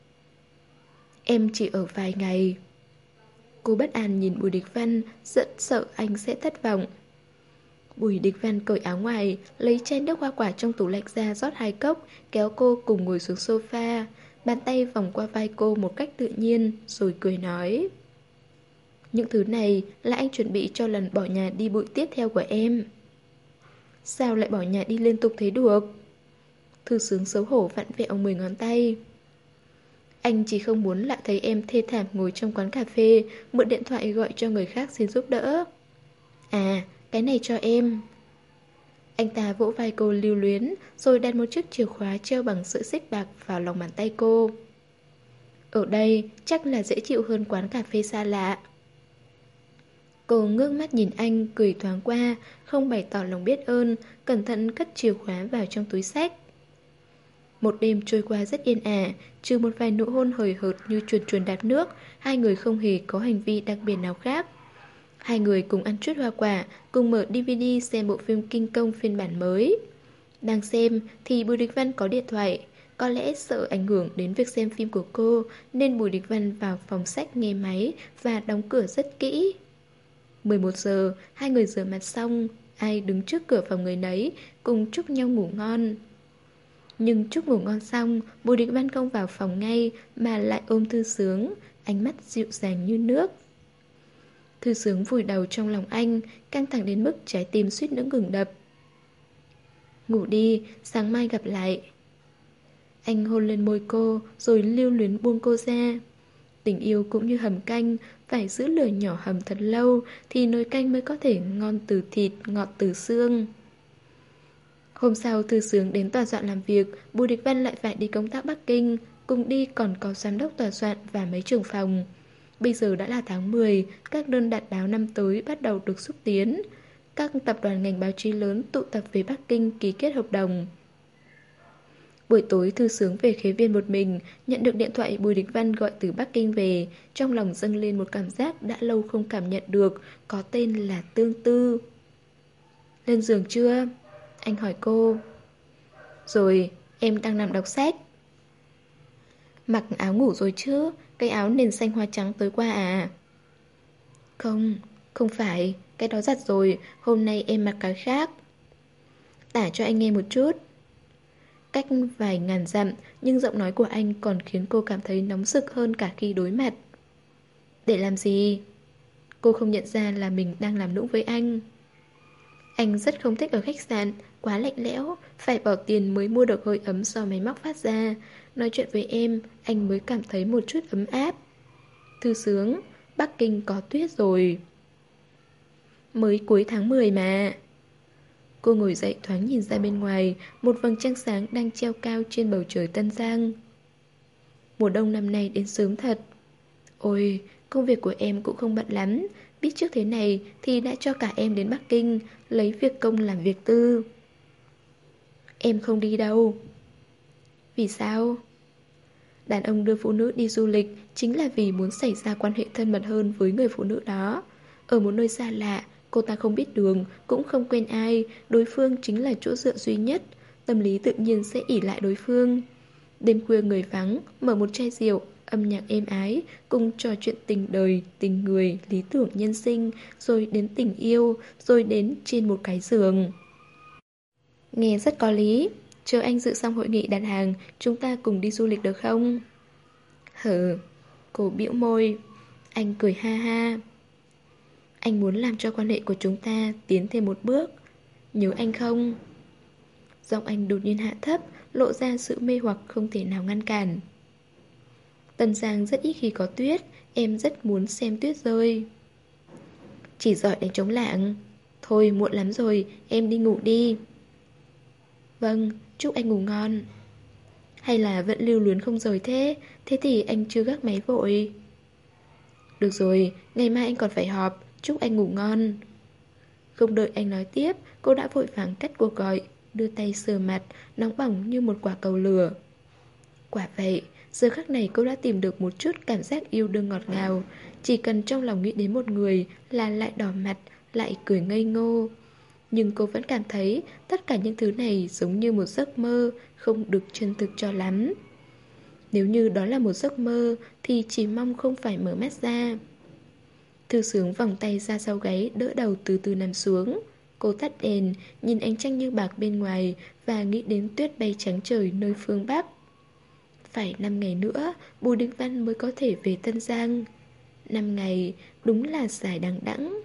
Em chỉ ở vài ngày. Cô bất an nhìn Bùi Địch Văn, rất sợ anh sẽ thất vọng. Bùi Địch Văn cởi áo ngoài, lấy chai nước hoa quả trong tủ lạnh ra rót hai cốc, kéo cô cùng ngồi xuống sofa. Bàn tay vòng qua vai cô một cách tự nhiên, rồi cười nói. Những thứ này là anh chuẩn bị cho lần bỏ nhà đi bụi tiếp theo của em. Sao lại bỏ nhà đi liên tục thế được? Thư Sướng xấu hổ vặn vẹo mười ngón tay. Anh chỉ không muốn lại thấy em thê thảm ngồi trong quán cà phê, mượn điện thoại gọi cho người khác xin giúp đỡ. À, cái này cho em. Anh ta vỗ vai cô lưu luyến, rồi đặt một chiếc chìa khóa treo bằng sợi xích bạc vào lòng bàn tay cô. Ở đây chắc là dễ chịu hơn quán cà phê xa lạ. Cô ngước mắt nhìn anh, cười thoáng qua, không bày tỏ lòng biết ơn, cẩn thận cất chìa khóa vào trong túi xách. Một đêm trôi qua rất yên ả, trừ một vài nụ hôn hời hợt như chuồn chuồn đạp nước, hai người không hề có hành vi đặc biệt nào khác. Hai người cùng ăn chút hoa quả, cùng mở đê vê đê xem bộ phim Kinh Công phiên bản mới. Đang xem thì Bùi Địch Văn có điện thoại. Có lẽ sợ ảnh hưởng đến việc xem phim của cô, nên Bùi Địch Văn vào phòng sách nghe máy và đóng cửa rất kỹ. mười một giờ, hai người rửa mặt xong, ai đứng trước cửa phòng người nấy, cùng chúc nhau ngủ ngon. Nhưng chúc ngủ ngon xong, Bùi Địch Văn không vào phòng ngay mà lại ôm Thư Sướng, ánh mắt dịu dàng như nước. Thư Sướng vùi đầu trong lòng anh, căng thẳng đến mức trái tim suýt nữa ngừng đập. Ngủ đi, sáng mai gặp lại. Anh hôn lên môi cô, rồi lưu luyến buông cô ra. Tình yêu cũng như hầm canh, phải giữ lửa nhỏ hầm thật lâu thì nồi canh mới có thể ngon từ thịt, ngọt từ xương. Hôm sau Thư Sướng đến tòa soạn làm việc, Bùi Địch Văn lại phải đi công tác Bắc Kinh, cùng đi còn có giám đốc tòa soạn và mấy trưởng phòng. Bây giờ đã là tháng mười, các đơn đặt báo năm tới bắt đầu được xúc tiến. Các tập đoàn ngành báo chí lớn tụ tập về Bắc Kinh ký kết hợp đồng. Buổi tối Thư Sướng về Khế Viên một mình, nhận được điện thoại Bùi Địch Văn gọi từ Bắc Kinh về, trong lòng dâng lên một cảm giác đã lâu không cảm nhận được, có tên là tương tư. Lên giường chưa? Anh hỏi cô. Rồi, em đang nằm đọc sách. Mặc áo ngủ rồi chứ, cái áo nền xanh hoa trắng tối qua à? Không, không phải, cái đó giặt rồi, hôm nay em mặc cái khác. Tả cho anh nghe một chút. Cách vài ngàn dặm, nhưng giọng nói của anh còn khiến cô cảm thấy nóng rực hơn cả khi đối mặt. Để làm gì? Cô không nhận ra là mình đang làm nũng với anh. Anh rất không thích ở khách sạn, quá lạnh lẽo, phải bỏ tiền mới mua được hơi ấm do máy móc phát ra. Nói chuyện với em, anh mới cảm thấy một chút ấm áp. Thư Sướng, Bắc Kinh có tuyết rồi. Mới cuối tháng mười mà. Cô ngồi dậy thoáng nhìn ra bên ngoài, một vầng trăng sáng đang treo cao trên bầu trời Tân Giang. Mùa đông năm nay đến sớm thật. Ôi, công việc của em cũng không bận lắm. Biết trước thế này thì đã cho cả em đến Bắc Kinh, lấy việc công làm việc tư. Em không đi đâu. Vì sao? Đàn ông đưa phụ nữ đi du lịch chính là vì muốn xảy ra quan hệ thân mật hơn với người phụ nữ đó. Ở một nơi xa lạ, cô ta không biết đường, cũng không quen ai, đối phương chính là chỗ dựa duy nhất. Tâm lý tự nhiên sẽ ỷ lại đối phương. Đêm khuya người vắng, mở một chai rượu, âm nhạc êm ái, cùng trò chuyện tình đời, tình người, lý tưởng nhân sinh, rồi đến tình yêu, rồi đến trên một cái giường. Nghe rất có lý. Chờ anh dự xong hội nghị đặt hàng, chúng ta cùng đi du lịch được không? Hừ, cô bĩu môi. Anh cười ha ha. Anh muốn làm cho quan hệ của chúng ta tiến thêm một bước. Nhớ anh không? Giọng anh đột nhiên hạ thấp, lộ ra sự mê hoặc không thể nào ngăn cản. Tân Giang rất ít khi có tuyết, em rất muốn xem tuyết rơi. Chỉ giỏi đánh trống lảng. Thôi muộn lắm rồi, em đi ngủ đi. Vâng, chúc anh ngủ ngon. Hay là vẫn lưu luyến không rời thế? Thế thì anh chưa gác máy vội. Được rồi, ngày mai anh còn phải họp. Chúc anh ngủ ngon. Không đợi anh nói tiếp, cô đã vội vàng cắt cuộc gọi, đưa tay sờ mặt, nóng bỏng như một quả cầu lửa. Quả vậy, giờ khắc này cô đã tìm được một chút cảm giác yêu đương ngọt ngào. Chỉ cần trong lòng nghĩ đến một người là lại đỏ mặt, lại cười ngây ngô. Nhưng cô vẫn cảm thấy tất cả những thứ này giống như một giấc mơ, không được chân thực cho lắm. Nếu như đó là một giấc mơ thì chỉ mong không phải mở mắt ra. Thư Sướng vòng tay ra sau gáy, đỡ đầu từ từ nằm xuống. Cô tắt đèn, nhìn ánh trăng như bạc bên ngoài và nghĩ đến tuyết bay trắng trời nơi phương Bắc. Phải năm ngày nữa, Bùi Đình Văn mới có thể về Tân Giang. Năm ngày, đúng là dài đằng đẵng.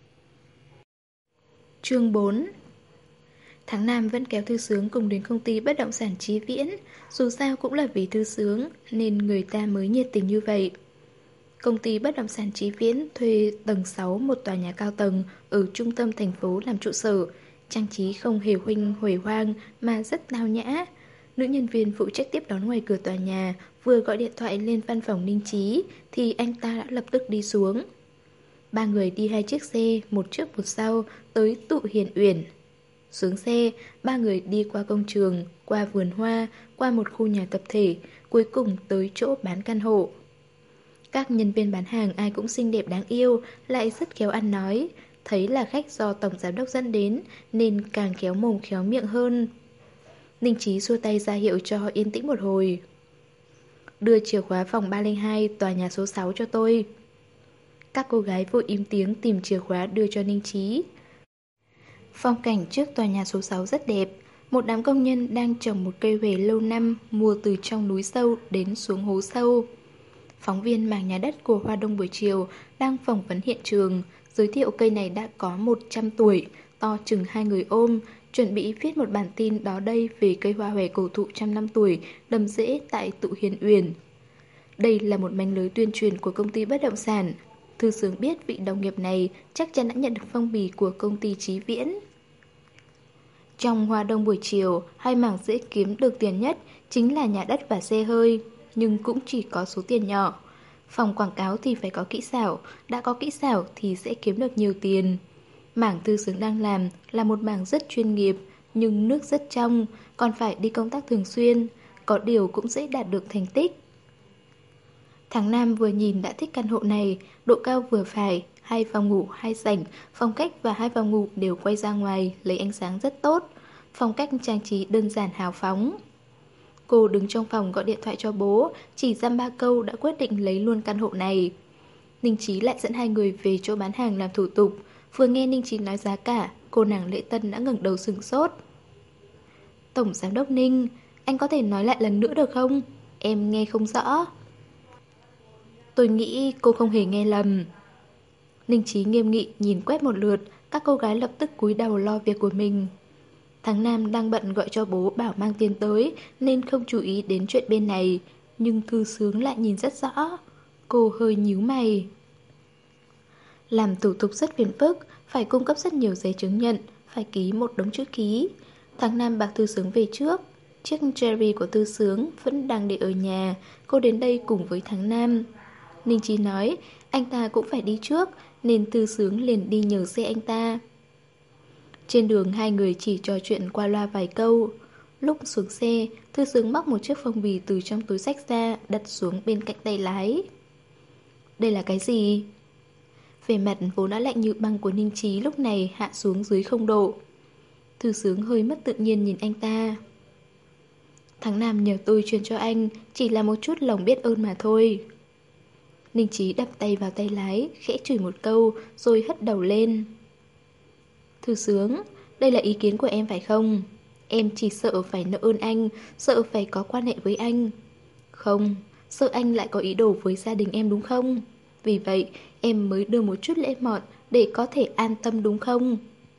Chương bốn. Tháng Nam vẫn kéo Thư Sướng cùng đến công ty bất động sản Chí Viễn. Dù sao cũng là vì Thư Sướng nên người ta mới nhiệt tình như vậy. Công ty bất động sản Chí Viễn thuê tầng sáu một tòa nhà cao tầng ở trung tâm thành phố làm trụ sở. Trang trí không hề huynh huề hoang mà rất tao nhã. Nữ nhân viên phụ trách tiếp đón ngoài cửa tòa nhà vừa gọi điện thoại lên văn phòng Ninh Chí thì anh ta đã lập tức đi xuống. Ba người đi hai chiếc xe, một trước một sau, tới Tụ Hiền Uyển. Xuống xe, ba người đi qua công trường, qua vườn hoa, qua một khu nhà tập thể, cuối cùng tới chỗ bán căn hộ. Các nhân viên bán hàng ai cũng xinh đẹp đáng yêu, lại rất khéo ăn nói. Thấy là khách do tổng giám đốc dẫn đến, nên càng khéo mồm khéo miệng hơn. Ninh Chí xua tay ra hiệu cho họ yên tĩnh một hồi. Đưa chìa khóa phòng ba không hai tòa nhà số sáu cho tôi. Các cô gái vội im tiếng tìm chìa khóa đưa cho Ninh Chí. Phong cảnh trước tòa nhà số sáu rất đẹp. Một đám công nhân đang trồng một cây huệ lâu năm mua từ trong núi sâu đến xuống hố sâu. Phóng viên mảng nhà đất của Hoa Đông buổi chiều đang phỏng vấn hiện trường, giới thiệu cây này đã có một trăm tuổi, to chừng hai người ôm, chuẩn bị viết một bản tin đó đây về cây hoa hòe cổ thụ trăm năm tuổi đầm rễ tại Tụ Hiền Uyển. Đây là một manh lưới tuyên truyền của công ty bất động sản. Thư Sướng biết vị đồng nghiệp này chắc chắn đã nhận được phong bì của công ty Chí Viễn. Trong Hoa Đông buổi chiều, hai mảng dễ kiếm được tiền nhất chính là nhà đất và xe hơi, nhưng cũng chỉ có số tiền nhỏ. Phòng quảng cáo thì phải có kỹ xảo, đã có kỹ xảo thì sẽ kiếm được nhiều tiền. Mảng Thư Sướng đang làm là một mảng rất chuyên nghiệp, nhưng nước rất trong, còn phải đi công tác thường xuyên, có điều cũng dễ đạt được thành tích. Tháng Nam vừa nhìn đã thích căn hộ này, độ cao vừa phải, hai phòng ngủ, hai sảnh, phòng khách và hai phòng ngủ đều quay ra ngoài, lấy ánh sáng rất tốt. Phong cách trang trí đơn giản hào phóng. Cô đứng trong phòng gọi điện thoại cho bố, chỉ dăm ba câu đã quyết định lấy luôn căn hộ này. Ninh Chí lại dẫn hai người về chỗ bán hàng làm thủ tục. Vừa nghe Ninh Chí nói giá cả, cô nàng Lễ Tân đã ngẩng đầu sừng sốt. Tổng giám đốc Ninh, anh có thể nói lại lần nữa được không? Em nghe không rõ. Tôi nghĩ cô không hề nghe lầm. Ninh Chí nghiêm nghị nhìn quét một lượt, các cô gái lập tức cúi đầu lo việc của mình. Thắng Nam đang bận gọi cho bố bảo mang tiền tới nên không chú ý đến chuyện bên này, nhưng Thư Sướng lại nhìn rất rõ. Cô hơi nhíu mày. Làm thủ tục rất phiền phức, phải cung cấp rất nhiều giấy chứng nhận, phải ký một đống chữ ký. Thắng Nam bảo Thư Sướng về trước. Chiếc Cherry của Thư Sướng vẫn đang để ở nhà, cô đến đây cùng với Thắng Nam. Ninh Chí nói anh ta cũng phải đi trước, nên Thư Sướng liền đi nhờ xe anh ta. Trên đường hai người chỉ trò chuyện qua loa vài câu. Lúc xuống xe, Thư Sướng móc một chiếc phong bì từ trong túi xách ra, đặt xuống bên cạnh tay lái. Đây là cái gì? Vẻ mặt vốn đã lạnh như băng của Ninh Chí lúc này hạ xuống dưới không độ. Thư Sướng hơi mất tự nhiên nhìn anh ta. Thắng Nam nhờ tôi truyền cho anh, chỉ là một chút lòng biết ơn mà thôi. Ninh Chí đập tay vào tay lái, khẽ chửi một câu, rồi hất đầu lên. Thư Sướng, đây là ý kiến của em phải không? Em chỉ sợ phải nợ ơn anh, sợ phải có quan hệ với anh. Không, sợ anh lại có ý đồ với gia đình em đúng không? Vì vậy, em mới đưa một chút lễ mọn để có thể an tâm đúng không?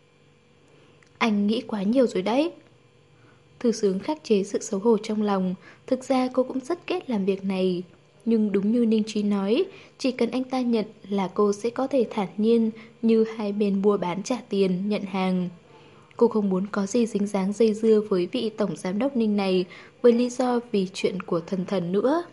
Anh nghĩ quá nhiều rồi đấy. Thư Sướng khắc chế sự xấu hổ trong lòng. Thực ra cô cũng rất ghét làm việc này. Nhưng đúng như Ninh Trí nói, chỉ cần anh ta nhận là cô sẽ có thể thản nhiên như hai bên mua bán trả tiền, nhận hàng. Cô không muốn có gì dính dáng dây dưa với vị tổng giám đốc Ninh này với lý do vì chuyện của thần thần nữa.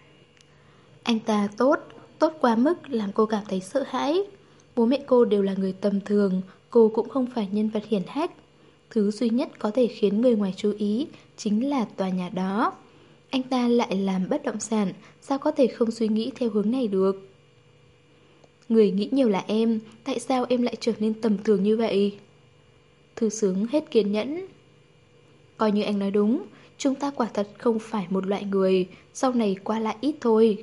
Anh ta tốt, tốt quá mức làm cô cảm thấy sợ hãi. Bố mẹ cô đều là người tầm thường, cô cũng không phải nhân vật hiển hách. Thứ duy nhất có thể khiến người ngoài chú ý chính là tòa nhà đó. Anh ta lại làm bất động sản, sao có thể không suy nghĩ theo hướng này được? Người nghĩ nhiều là em, tại sao em lại trở nên tầm thường như vậy? Thư Sướng hết kiên nhẫn. Coi như anh nói đúng, chúng ta quả thật không phải một loại người, sau này qua lại ít thôi.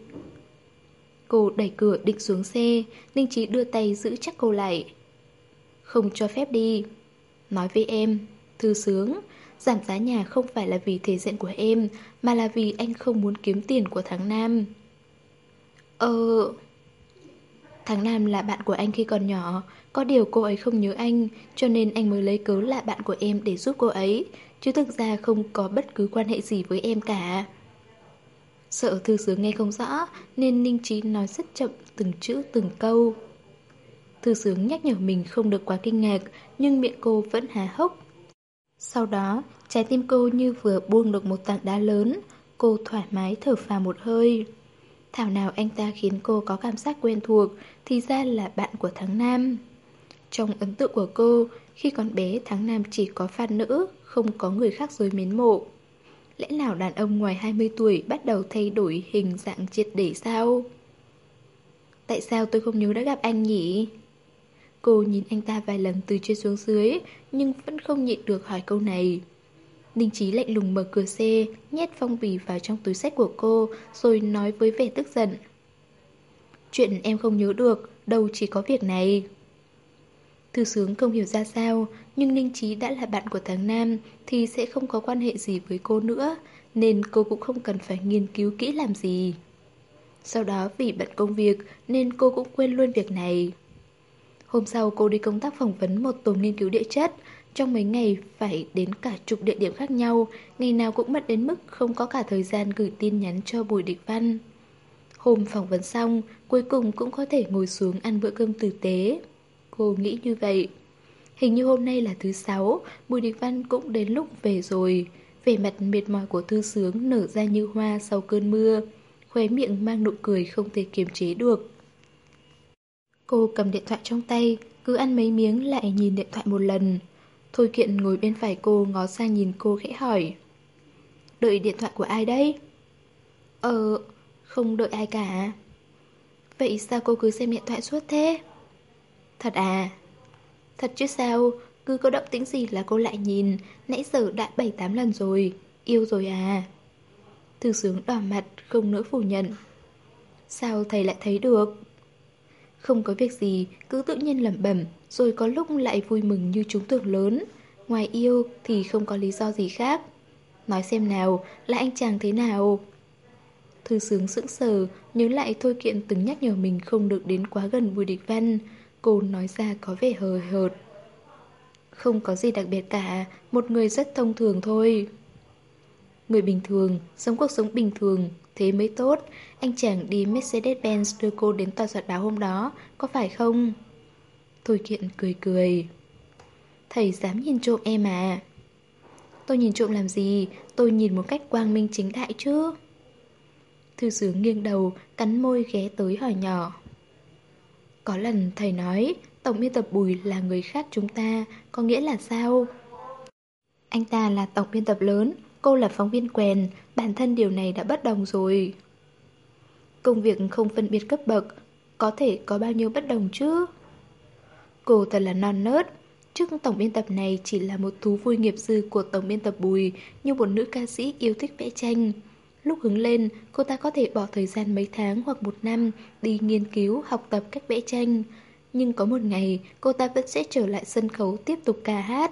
Cô đẩy cửa định xuống xe, Ninh Trí đưa tay giữ chắc cô lại. Không cho phép đi. Nói với em, Thư Sướng, giảm giá nhà không phải là vì thể diện của em, mà là vì anh không muốn kiếm tiền của Thắng Nam. Ờ... Thắng Nam là bạn của anh khi còn nhỏ, có điều cô ấy không nhớ anh, cho nên anh mới lấy cớ là bạn của em để giúp cô ấy, chứ thực ra không có bất cứ quan hệ gì với em cả. Sợ Thư Sướng nghe không rõ, nên Ninh Trí nói rất chậm từng chữ từng câu. Thư Sướng nhắc nhở mình không được quá kinh ngạc, nhưng miệng cô vẫn há hốc. Sau đó, trái tim cô như vừa buông được một tảng đá lớn, cô thoải mái thở phào một hơi. Thảo nào anh ta khiến cô có cảm giác quen thuộc, thì ra là bạn của Thắng Nam. Trong ấn tượng của cô, khi còn bé Thắng Nam chỉ có fan nữ, không có người khác rồi mến mộ. Lẽ nào đàn ông ngoài hai mươi tuổi bắt đầu thay đổi hình dạng triệt để sao? Tại sao tôi không nhớ đã gặp anh nhỉ? Cô nhìn anh ta vài lần từ trên xuống dưới, nhưng vẫn không nhịn được hỏi câu này. Ninh Trí lạnh lùng mở cửa xe, nhét phong bì vào trong túi xách của cô, rồi nói với vẻ tức giận. Chuyện em không nhớ được, đâu chỉ có việc này. Thư Sướng không hiểu ra sao, nhưng Ninh Trí đã là bạn của Thắng Nam thì sẽ không có quan hệ gì với cô nữa, nên cô cũng không cần phải nghiên cứu kỹ làm gì. Sau đó vì bận công việc nên cô cũng quên luôn việc này. Hôm sau cô đi công tác phỏng vấn một tổ nghiên cứu địa chất. Trong mấy ngày phải đến cả chục địa điểm khác nhau, ngày nào cũng bận đến mức không có cả thời gian gửi tin nhắn cho Bùi Địch Văn. Hôm phỏng vấn xong, cuối cùng cũng có thể ngồi xuống ăn bữa cơm tử tế. Cô nghĩ như vậy. Hình như hôm nay là thứ sáu, Bùi Địch Văn cũng đến lúc về rồi. Vẻ mặt mệt mỏi của Thư Sướng nở ra như hoa sau cơn mưa, khóe miệng mang nụ cười không thể kiềm chế được. Cô cầm điện thoại trong tay, cứ ăn mấy miếng lại nhìn điện thoại một lần. Thôi Kiện ngồi bên phải cô ngó sang nhìn cô khẽ hỏi. Đợi điện thoại của ai đấy? Ờ, không đợi ai cả. Vậy sao cô cứ xem điện thoại suốt thế? Thật à? Thật chứ sao, cứ có động tĩnh gì là cô lại nhìn, nãy giờ đã bảy tám lần rồi, yêu rồi à? Thư Sướng đỏ mặt, không nỡ phủ nhận. Sao thầy lại thấy được? Không có việc gì, cứ tự nhiên lẩm bẩm, rồi có lúc lại vui mừng như trúng thưởng lớn. Ngoài yêu thì không có lý do gì khác. Nói xem nào, là anh chàng thế nào? Thư Sướng sững sờ, nhớ lại Thôi Kiện từng nhắc nhở mình không được đến quá gần Bùi Địch Văn. Cô nói ra có vẻ hời hợt. Không có gì đặc biệt cả, một người rất thông thường thôi. Người bình thường, sống cuộc sống bình thường, thế mới tốt. Anh chàng đi Mercedes-Benz đưa cô đến tòa soạn báo hôm đó, có phải không? Thôi Kiện cười cười. Thầy dám nhìn trộm em à? Tôi nhìn trộm làm gì, tôi nhìn một cách quang minh chính đại chứ. Thư xướng nghiêng đầu, cắn môi ghé tới hỏi nhỏ. Có lần thầy nói, tổng biên tập Bùi là người khác chúng ta, có nghĩa là sao? Anh ta là tổng biên tập lớn, cô là phóng viên quèn, bản thân điều này đã bất đồng rồi. Công việc không phân biệt cấp bậc, có thể có bao nhiêu bất đồng chứ? Cô thật là non nớt. Trước tổng biên tập này chỉ là một thú vui nghiệp dư của tổng biên tập Bùi, như một nữ ca sĩ yêu thích vẽ tranh. Lúc hứng lên, cô ta có thể bỏ thời gian mấy tháng hoặc một năm đi nghiên cứu, học tập cách vẽ tranh. Nhưng có một ngày, cô ta vẫn sẽ trở lại sân khấu tiếp tục ca hát.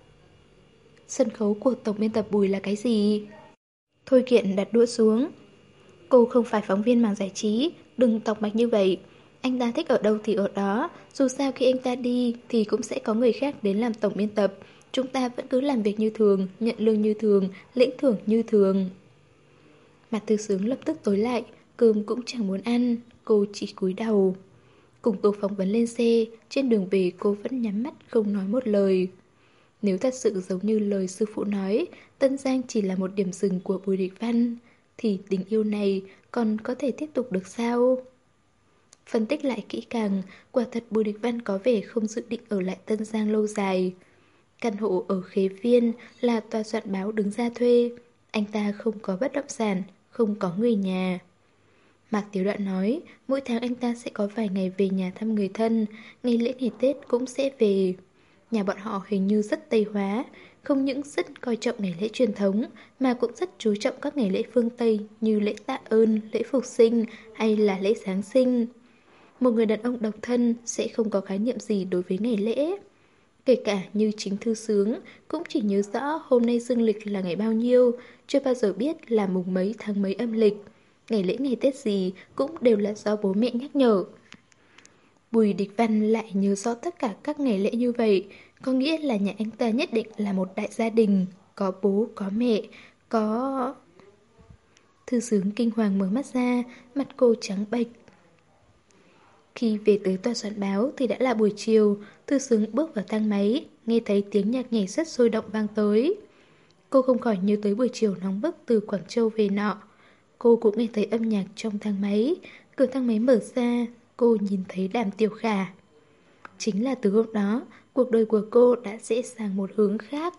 Sân khấu của tổng biên tập Bùi là cái gì? Thôi Kiện đặt đũa xuống. Cô không phải phóng viên mảng giải trí, đừng tọc mạch như vậy. Anh ta thích ở đâu thì ở đó, dù sao khi anh ta đi thì cũng sẽ có người khác đến làm tổng biên tập. Chúng ta vẫn cứ làm việc như thường, nhận lương như thường, lĩnh thưởng như thường. Mặt Thư Sướng lập tức tối lại, cơm cũng chẳng muốn ăn, cô chỉ cúi đầu. Cùng tổ phỏng vấn lên xe, trên đường về cô vẫn nhắm mắt không nói một lời. Nếu thật sự giống như lời sư phụ nói, Tân Giang chỉ là một điểm dừng của Bùi Địch Văn, thì tình yêu này còn có thể tiếp tục được sao? Phân tích lại kỹ càng, quả thật Bùi Địch Văn có vẻ không dự định ở lại Tân Giang lâu dài. Căn hộ ở Khế Viên là tòa soạn báo đứng ra thuê. Anh ta không có bất động sản, không có người nhà. Mạc Tiểu Đoạn nói, mỗi tháng anh ta sẽ có vài ngày về nhà thăm người thân, ngày lễ ngày Tết cũng sẽ về. Nhà bọn họ hình như rất Tây hóa, không những rất coi trọng ngày lễ truyền thống, mà cũng rất chú trọng các ngày lễ phương Tây như lễ tạ ơn, lễ phục sinh hay là lễ Giáng sinh. Một người đàn ông độc thân sẽ không có khái niệm gì đối với ngày lễ. Kể cả như chính Thư Sướng cũng chỉ nhớ rõ hôm nay dương lịch là ngày bao nhiêu, chưa bao giờ biết là mùng mấy tháng mấy âm lịch. Ngày lễ ngày Tết gì cũng đều là do bố mẹ nhắc nhở. Bùi Địch Văn lại nhớ rõ tất cả các ngày lễ như vậy, có nghĩa là nhà anh ta nhất định là một đại gia đình, có bố, có mẹ, có... Thư Sướng kinh hoàng mở mắt ra, mặt cô trắng bệch. Khi về tới tòa soạn báo thì đã là buổi chiều, Thư Sướng bước vào thang máy, nghe thấy tiếng nhạc nhảy rất sôi động vang tới. Cô không khỏi nhớ tới buổi chiều nóng bức từ Quảng Châu về nọ. Cô cũng nghe thấy âm nhạc trong thang máy, cửa thang máy mở ra, cô nhìn thấy Đàm Tiểu Khả. Chính là từ hôm đó, cuộc đời của cô đã dễ sang một hướng khác.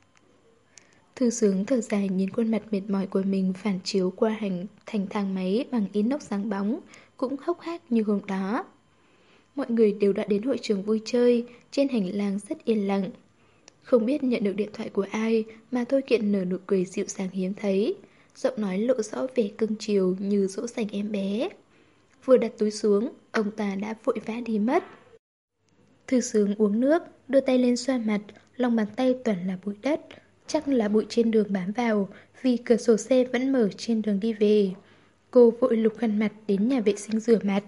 Thư Sướng thở dài nhìn khuôn mặt mệt mỏi của mình phản chiếu qua hành thành thang máy bằng inox sáng bóng, cũng hốc hác như hôm đó. Mọi người đều đã đến hội trường vui chơi, trên hành lang rất yên lặng. Không biết nhận được điện thoại của ai mà Thôi Kiện nở nụ cười dịu dàng hiếm thấy, giọng nói lộ rõ vẻ cưng chiều như dỗ dành em bé. Vừa đặt túi xuống, ông ta đã vội vã đi mất. Thư Sướng uống nước, đưa tay lên xoa mặt, lòng bàn tay toàn là bụi đất, chắc là bụi trên đường bám vào, vì cửa sổ xe vẫn mở trên đường đi về. Cô vội lục khăn mặt đến nhà vệ sinh rửa mặt.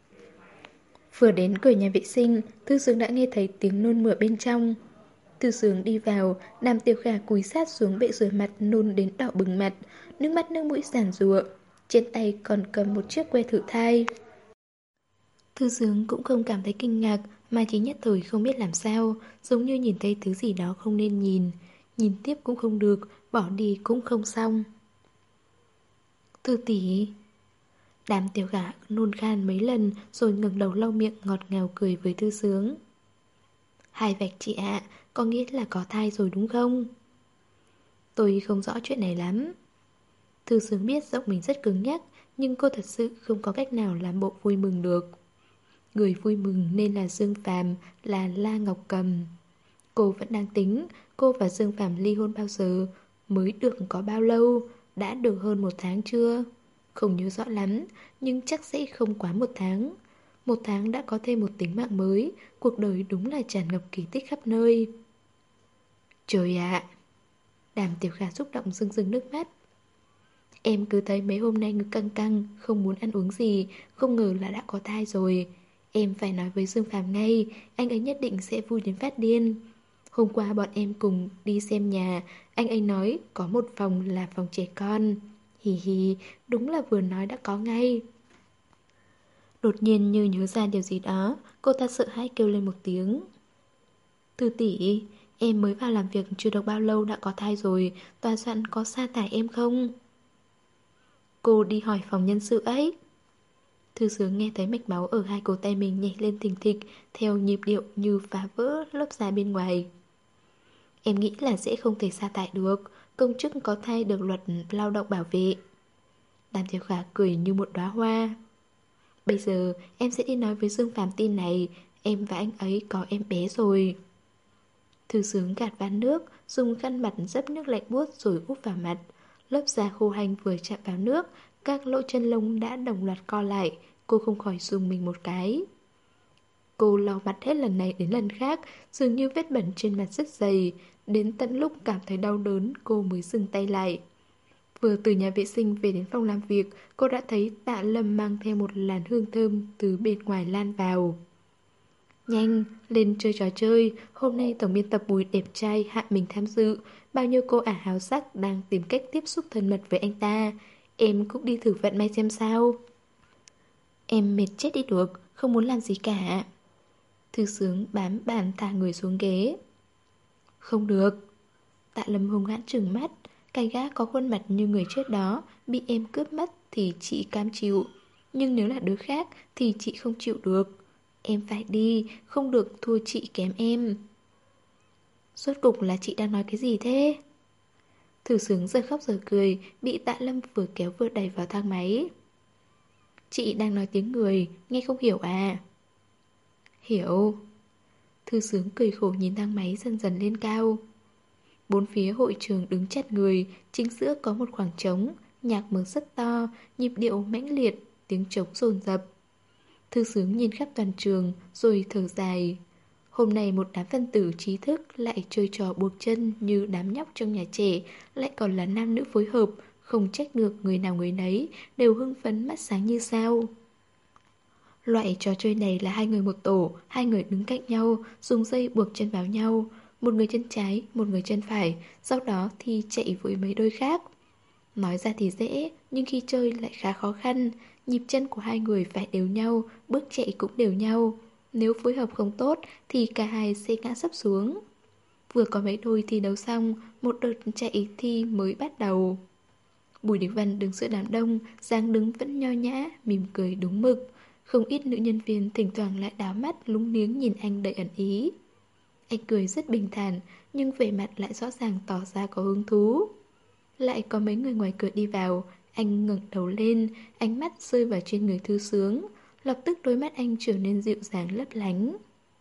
Vừa đến cửa nhà vệ sinh, Thư Sướng đã nghe thấy tiếng nôn mửa bên trong. Thư Sướng đi vào, Đàm Tiểu Khả cúi sát xuống bệ rửa mặt nôn đến đỏ bừng mặt, nước mắt nước mũi giàn giụa, trên tay còn cầm một chiếc que thử thai. Thư Sướng cũng không cảm thấy kinh ngạc, mà chỉ nhất thời không biết làm sao, giống như nhìn thấy thứ gì đó không nên nhìn, nhìn tiếp cũng không được, bỏ đi cũng không xong. Thư tỷ. Đàm Tiểu Khả nôn khan mấy lần rồi ngẩng đầu lau miệng ngọt ngào cười với Thư Sướng. Hai vạch chị ạ, có nghĩa là có thai rồi đúng không? Tôi không rõ chuyện này lắm. Thư Sướng biết giọng mình rất cứng nhắc, nhưng cô thật sự không có cách nào làm bộ vui mừng được. Người vui mừng nên là Dương Phàm, là La Ngọc Cầm. Cô vẫn đang tính cô và Dương Phàm ly hôn bao giờ, mới được có bao lâu, đã được hơn một tháng chưa? Không nhớ rõ lắm, nhưng chắc sẽ không quá một tháng. Một tháng đã có thêm một tính mạng mới, cuộc đời đúng là tràn ngập kỳ tích khắp nơi. Trời ạ! Đàm Tiểu Khả xúc động rưng rưng nước mắt. Em cứ thấy mấy hôm nay ngực căng căng, không muốn ăn uống gì, không ngờ là đã có thai rồi. Em phải nói với Dương Phàm ngay, anh ấy nhất định sẽ vui đến phát điên. Hôm qua bọn em cùng đi xem nhà, anh ấy nói có một phòng là phòng trẻ con. Hì hì, đúng là vừa nói đã có ngay. Đột nhiên như nhớ ra điều gì đó, cô ta sợ hãi kêu lên một tiếng. Thư tỷ, em mới vào làm việc chưa được bao lâu đã có thai rồi, tòa soạn có sa thải em không? Cô đi hỏi phòng nhân sự ấy. Thư Sướng nghe thấy mạch máu ở hai cổ tay mình nhảy lên thình thịch, theo nhịp điệu như phá vỡ lớp da bên ngoài. Em nghĩ là sẽ không thể sa thải được, công chức có thai được luật lao động bảo vệ. Đàm Tiểu Khả cười như một đóa hoa. Bây giờ em sẽ đi nói với Dương Phàm tin này, em và anh ấy có em bé rồi. Thư Sướng gạt ván nước, dùng khăn mặt dấp nước lạnh buốt rồi úp vào mặt. Lớp da khô hanh vừa chạm vào nước, các lỗ chân lông đã đồng loạt co lại, cô không khỏi rùng mình một cái. Cô lau mặt hết lần này đến lần khác, dường như vết bẩn trên mặt rất dày. Đến tận lúc cảm thấy đau đớn, cô mới dừng tay lại. Vừa từ nhà vệ sinh về đến phòng làm việc, cô đã thấy Tạ Lâm mang theo một làn hương thơm từ bên ngoài lan vào. Nhanh, lên chơi trò chơi, hôm nay tổng biên tập Bùi đẹp trai hạ mình tham dự, bao nhiêu cô ả háo sắc đang tìm cách tiếp xúc thân mật với anh ta. Em cũng đi thử vận may xem sao. Em mệt chết đi được, không muốn làm gì cả. Thư Sướng bám bàn thả người xuống ghế. Không được. Tạ Lâm hung hãn trừng mắt. Cái gã có khuôn mặt như người trước đó bị em cướp mất thì chị cam chịu, nhưng nếu là đứa khác thì chị không chịu được. Em phải đi, không được thua chị kém em. Rốt cục là chị đang nói cái gì thế? Thư Sướng giờ khóc giờ cười, bị Tạ Lâm vừa kéo vừa đẩy vào thang máy. Chị đang nói tiếng người, nghe không hiểu à? Hiểu. Thư Sướng cười khổ nhìn thang máy dần dần lên cao. Bốn phía hội trường đứng chặt người, chính giữa có một khoảng trống, nhạc mở rất to, nhịp điệu mãnh liệt, tiếng trống dồn dập. Thư Sướng nhìn khắp toàn trường, rồi thở dài. Hôm nay một đám phân tử trí thức lại chơi trò buộc chân như đám nhóc trong nhà trẻ, lại còn là nam nữ phối hợp, không trách được người nào người nấy, đều hưng phấn mắt sáng như sao. Loại trò chơi này là hai người một tổ, hai người đứng cạnh nhau, dùng dây buộc chân vào nhau. Một người chân trái, một người chân phải, sau đó thì chạy với mấy đôi khác. Nói ra thì dễ, nhưng khi chơi lại khá khó khăn. Nhịp chân của hai người phải đều nhau, bước chạy cũng đều nhau. Nếu phối hợp không tốt thì cả hai sẽ ngã sấp xuống. Vừa có mấy đôi thi đấu xong, một đợt chạy thi mới bắt đầu. Bùi Đình Văn đứng giữa đám đông, dáng đứng vẫn nho nhã, mỉm cười đúng mực. Không ít nữ nhân viên thỉnh thoảng lại đảo mắt lúng liếng nhìn anh đầy ẩn ý. Anh cười rất bình thản, nhưng vẻ mặt lại rõ ràng tỏ ra có hứng thú. Lại có mấy người ngoài cửa đi vào, anh ngẩng đầu lên, ánh mắt rơi vào trên người Thư Sướng. Lập tức đôi mắt anh trở nên dịu dàng lấp lánh.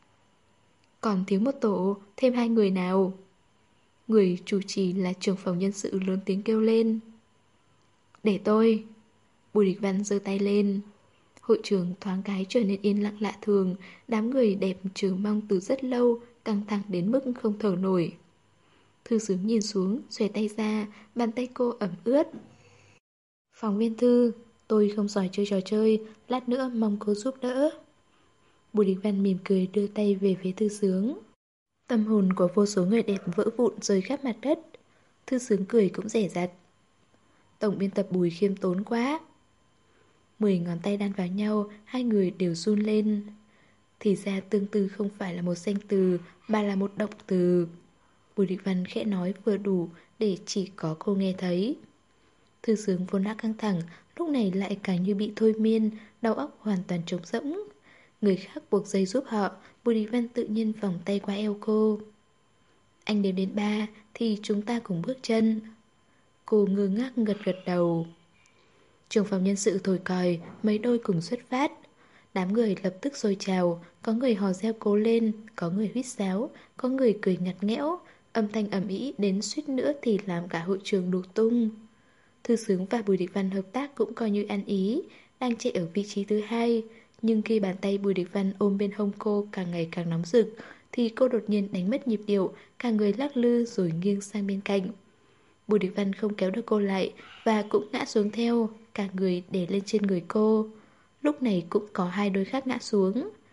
Còn thiếu một tổ, thêm hai người nào? Người chủ trì là trưởng phòng nhân sự lớn tiếng kêu lên. Để tôi. Bùi Địch Văn giơ tay lên. Hội trường thoáng cái trở nên yên lặng lạ thường. Đám người đẹp chờ mong từ rất lâu, căng thẳng đến mức không thở nổi. Thư Sướng nhìn xuống, xòe tay ra, bàn tay cô ẩm ướt. Phóng viên Thư, tôi không giỏi chơi trò chơi, lát nữa mong cô giúp đỡ. Bùi Đình Văn mỉm cười đưa tay về phía Thư Sướng. Tâm hồn của vô số người đẹp vỡ vụn rơi khắp mặt đất. Thư Sướng cười cũng rẻ rặt. Tổng biên tập Bùi khiêm tốn quá. Mười ngón tay đan vào nhau, hai người đều run lên. Thì ra tương tư không phải là một danh từ, mà là một động từ. Bùi Đình Văn khẽ nói vừa đủ để chỉ có cô nghe thấy. Thư Sướng vốn đã căng thẳng, lúc này lại càng như bị thôi miên, đầu óc hoàn toàn trống rỗng. Người khác buộc dây giúp họ, Bùi Đình Văn tự nhiên vòng tay qua eo cô. Anh đếm đến ba thì chúng ta cùng bước chân. Cô ngơ ngác gật gật đầu. Trưởng phòng nhân sự thổi còi, mấy đôi cùng xuất phát. Đám người lập tức sôi trào, có người hò reo cố lên, có người huýt sáo, có người cười ngặt nghẽo. Âm thanh ầm ĩ đến suýt nữa thì làm cả hội trường đổ tung. Thư Sướng và Bùi Địch Văn hợp tác cũng coi như ăn ý, đang chạy ở vị trí thứ hai. Nhưng khi bàn tay Bùi Địch Văn ôm bên hông cô càng ngày càng nóng rực, thì cô đột nhiên đánh mất nhịp điệu, cả người lắc lư rồi nghiêng sang bên cạnh. Bùi Địch Văn không kéo được cô lại và cũng ngã xuống theo, cả người để lên trên người cô. Lúc này cũng có hai đôi khác ngã xuống.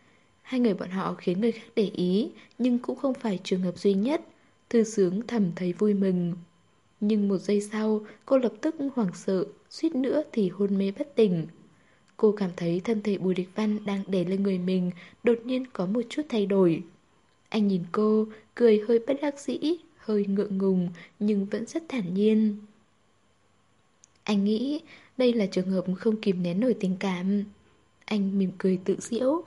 Hai người bọn họ khiến người khác để ý, nhưng cũng không phải trường hợp duy nhất. Thư Sướng thầm thấy vui mừng. Nhưng một giây sau, cô lập tức hoảng sợ, suýt nữa thì hôn mê bất tỉnh. Cô cảm thấy thân thể Bùi Địch Văn đang đè lên người mình đột nhiên có một chút thay đổi. Anh nhìn cô, cười hơi bất đắc dĩ, hơi ngượng ngùng, nhưng vẫn rất thản nhiên. Anh nghĩ đây là trường hợp không kìm nén nổi tình cảm. Anh mỉm cười tự giễu.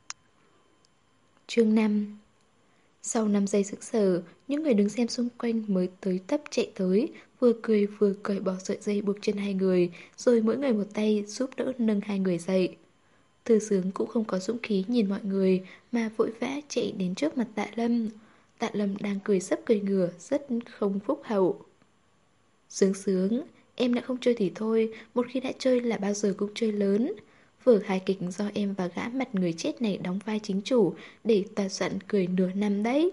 Chương năm. Sau năm giây sững sờ, những người đứng xem xung quanh mới tới tấp chạy tới, vừa cười vừa cởi bỏ sợi dây buộc chân hai người, rồi mỗi người một tay giúp đỡ nâng hai người dậy. Thư Sướng cũng không có dũng khí nhìn mọi người mà vội vã chạy đến trước mặt Tạ Lâm. Tạ Lâm đang cười sấp cười ngửa, rất không phúc hậu. Sướng Sướng, em đã không chơi thì thôi, một khi đã chơi là bao giờ cũng chơi lớn. Vở hài kịch do em và gã mặt người chết này đóng vai chính chủ để tòa soạn cười nửa năm đấy.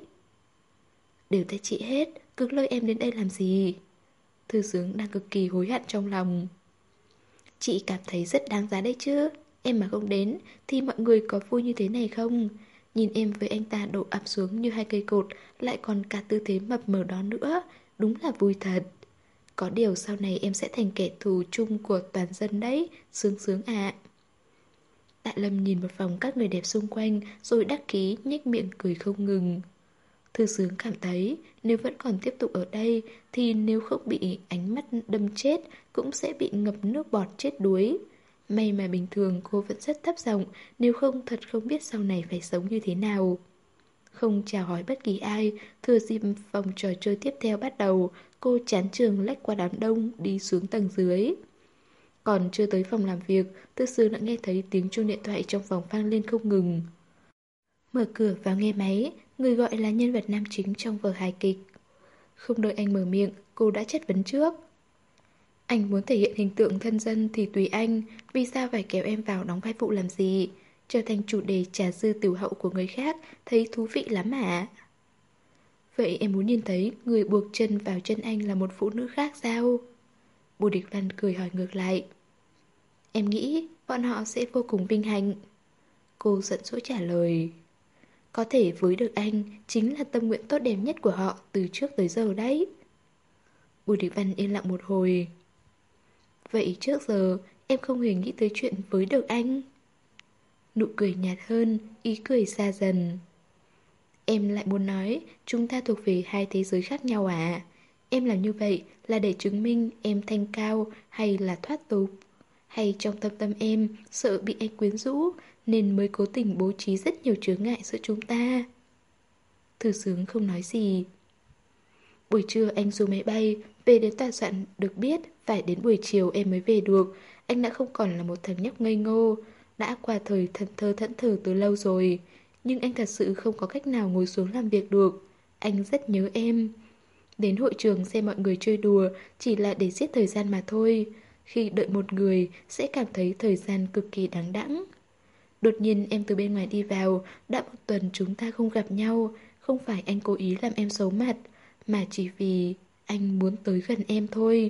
Đều tại chị hết, cực lôi em đến đây làm gì? Thư Sướng đang cực kỳ hối hận trong lòng. Chị cảm thấy rất đáng giá đấy chứ. Em mà không đến thì mọi người có vui như thế này không? Nhìn em với anh ta đổ ập xuống như hai cây cột, lại còn cả tư thế mập mờ đó nữa. Đúng là vui thật. Có điều sau này em sẽ thành kẻ thù chung của toàn dân đấy, Sướng Sướng ạ. Tạ Lâm nhìn một vòng các người đẹp xung quanh, rồi đắc ý nhếch miệng cười không ngừng. Thư Sướng cảm thấy nếu vẫn còn tiếp tục ở đây thì nếu không bị ánh mắt đâm chết cũng sẽ bị ngập nước bọt chết đuối. May mà bình thường cô vẫn rất thấp giọng, nếu không thật không biết sau này phải sống như thế nào. Không chào hỏi bất kỳ ai, thừa dịp vòng trò chơi tiếp theo bắt đầu, cô chán trường lách qua đám đông đi xuống tầng dưới. Còn chưa tới phòng làm việc, Thư Sướng đã nghe thấy tiếng chuông điện thoại trong phòng vang lên không ngừng. Mở cửa vào nghe máy, người gọi là nhân vật nam chính trong vở hài kịch. Không đợi anh mở miệng, cô đã chất vấn trước. Anh muốn thể hiện hình tượng thân dân thì tùy anh, vì sao phải kéo em vào đóng vai phụ làm gì? Trở thành chủ đề trà dư tiểu hậu của người khác, thấy thú vị lắm à? Vậy em muốn nhìn thấy người buộc chân vào chân anh là một phụ nữ khác sao? Bùi Địch Văn cười hỏi ngược lại. Em nghĩ bọn họ sẽ vô cùng vinh hạnh. Cô giận dỗi trả lời. Có thể với được anh chính là tâm nguyện tốt đẹp nhất của họ từ trước tới giờ đấy. Bùi Địch Văn yên lặng một hồi. Vậy trước giờ em không hề nghĩ tới chuyện với được anh. Nụ cười nhạt hơn, ý cười xa dần. Em lại muốn nói chúng ta thuộc về hai thế giới khác nhau à? Em làm như vậy là để chứng minh em thanh cao hay là thoát tục? Hay trong thâm tâm em sợ bị anh quyến rũ nên mới cố tình bố trí rất nhiều chướng ngại giữa chúng ta? Thư Sướng không nói gì. Buổi trưa anh xuống máy bay, về đến tòa soạn được biết phải đến buổi chiều em mới về được. Anh đã không còn là một thằng nhóc ngây ngô, đã qua thời thần thơ thẫn thờ từ lâu rồi. Nhưng anh thật sự không có cách nào ngồi xuống làm việc được. Anh rất nhớ em. Đến hội trường xem mọi người chơi đùa chỉ là để giết thời gian mà thôi. Khi đợi một người sẽ cảm thấy thời gian cực kỳ đáng đẵng. Đột nhiên em từ bên ngoài đi vào, đã một tuần chúng ta không gặp nhau. Không phải anh cố ý làm em xấu mặt, mà chỉ vì anh muốn tới gần em thôi.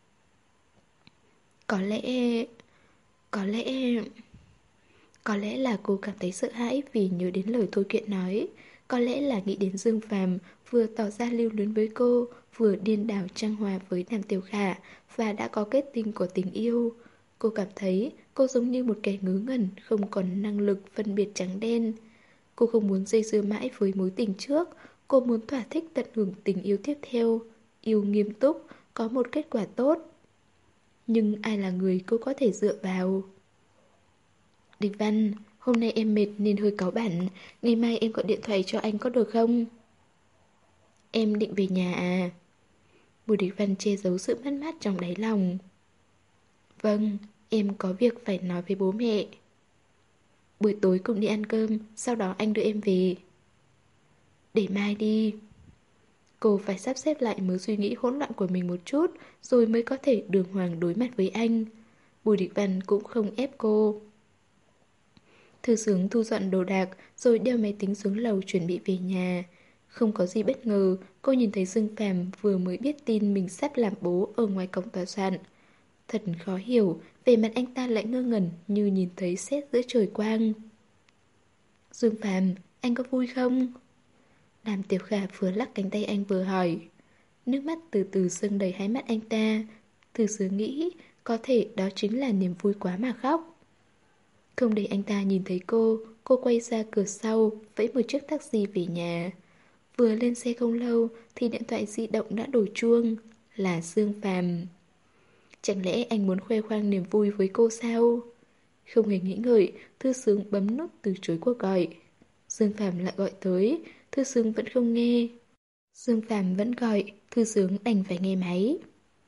Có lẽ... Có lẽ... Có lẽ là cô cảm thấy sợ hãi vì nhớ đến lời Thôi Kiện nói. Có lẽ là nghĩ đến Dương Phàm vừa tỏ ra lưu luyến với cô, vừa điên đảo trăng hòa với Đàm Tiểu Khả và đã có kết tinh của tình yêu. Cô cảm thấy cô giống như một kẻ ngớ ngẩn, không còn năng lực phân biệt trắng đen. Cô không muốn dây dưa mãi với mối tình trước, cô muốn thỏa thích tận hưởng tình yêu tiếp theo, yêu nghiêm túc, có một kết quả tốt. Nhưng ai là người cô có thể dựa vào? Địch Văn, hôm nay em mệt nên hơi cáu bẳn, ngày mai em gọi điện thoại cho anh có được không? Em định về nhà à? Bùi Địch Văn che giấu sự mất mát trong đáy lòng. Vâng, em có việc phải nói với bố mẹ. Buổi tối cùng đi ăn cơm, sau đó anh đưa em về. Để mai đi. Cô phải sắp xếp lại mớ suy nghĩ hỗn loạn của mình một chút, rồi mới có thể đường hoàng đối mặt với anh. Bùi Địch Văn cũng không ép cô. Thư Sướng thu dọn đồ đạc, rồi đeo máy tính xuống lầu chuẩn bị về nhà. Không có gì bất ngờ, cô nhìn thấy Dương Phàm vừa mới biết tin mình sắp làm bố ở ngoài cổng tòa soạn. Thật khó hiểu, về mặt anh ta lại ngơ ngẩn như nhìn thấy sét giữa trời quang. Dương Phàm, anh có vui không? Đàm Tiểu Khả vừa lắc cánh tay anh vừa hỏi. Nước mắt từ từ dâng đầy hai mắt anh ta. Từ từ nghĩ, có thể đó chính là niềm vui quá mà khóc. Không để anh ta nhìn thấy cô, cô quay ra cửa sau, vẫy một chiếc taxi về nhà. Vừa lên xe không lâu thì điện thoại di động đã đổ chuông, là Dương Phàm. Chẳng lẽ anh muốn khoe khoang niềm vui với cô sao? Không hề nghĩ ngợi, Thư Sướng bấm nút từ chối cuộc gọi. Dương Phàm lại gọi tới, Thư Sướng vẫn không nghe. Dương Phàm vẫn gọi, Thư Sướng đành phải nghe máy.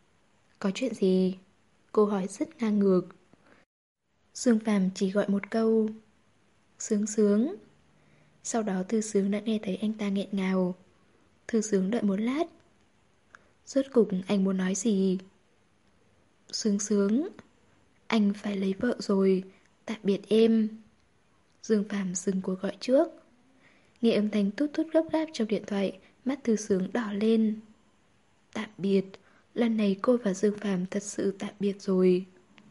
Có chuyện gì? Cô hỏi rất ngang ngược. Dương Phàm chỉ gọi một câu. Sướng sướng. Sau đó Thư Sướng đã nghe thấy anh ta nghẹn ngào. Thư Sướng đợi một lát. Rốt cục anh muốn nói gì? Sướng sướng. Anh phải lấy vợ rồi. Tạm biệt em. Dương Phàm dừng cuộc gọi trước. Nghe âm thanh tút tút gấp gáp trong điện thoại, mắt Thư Sướng đỏ lên. Tạm biệt. Lần này cô và Dương Phàm thật sự tạm biệt rồi.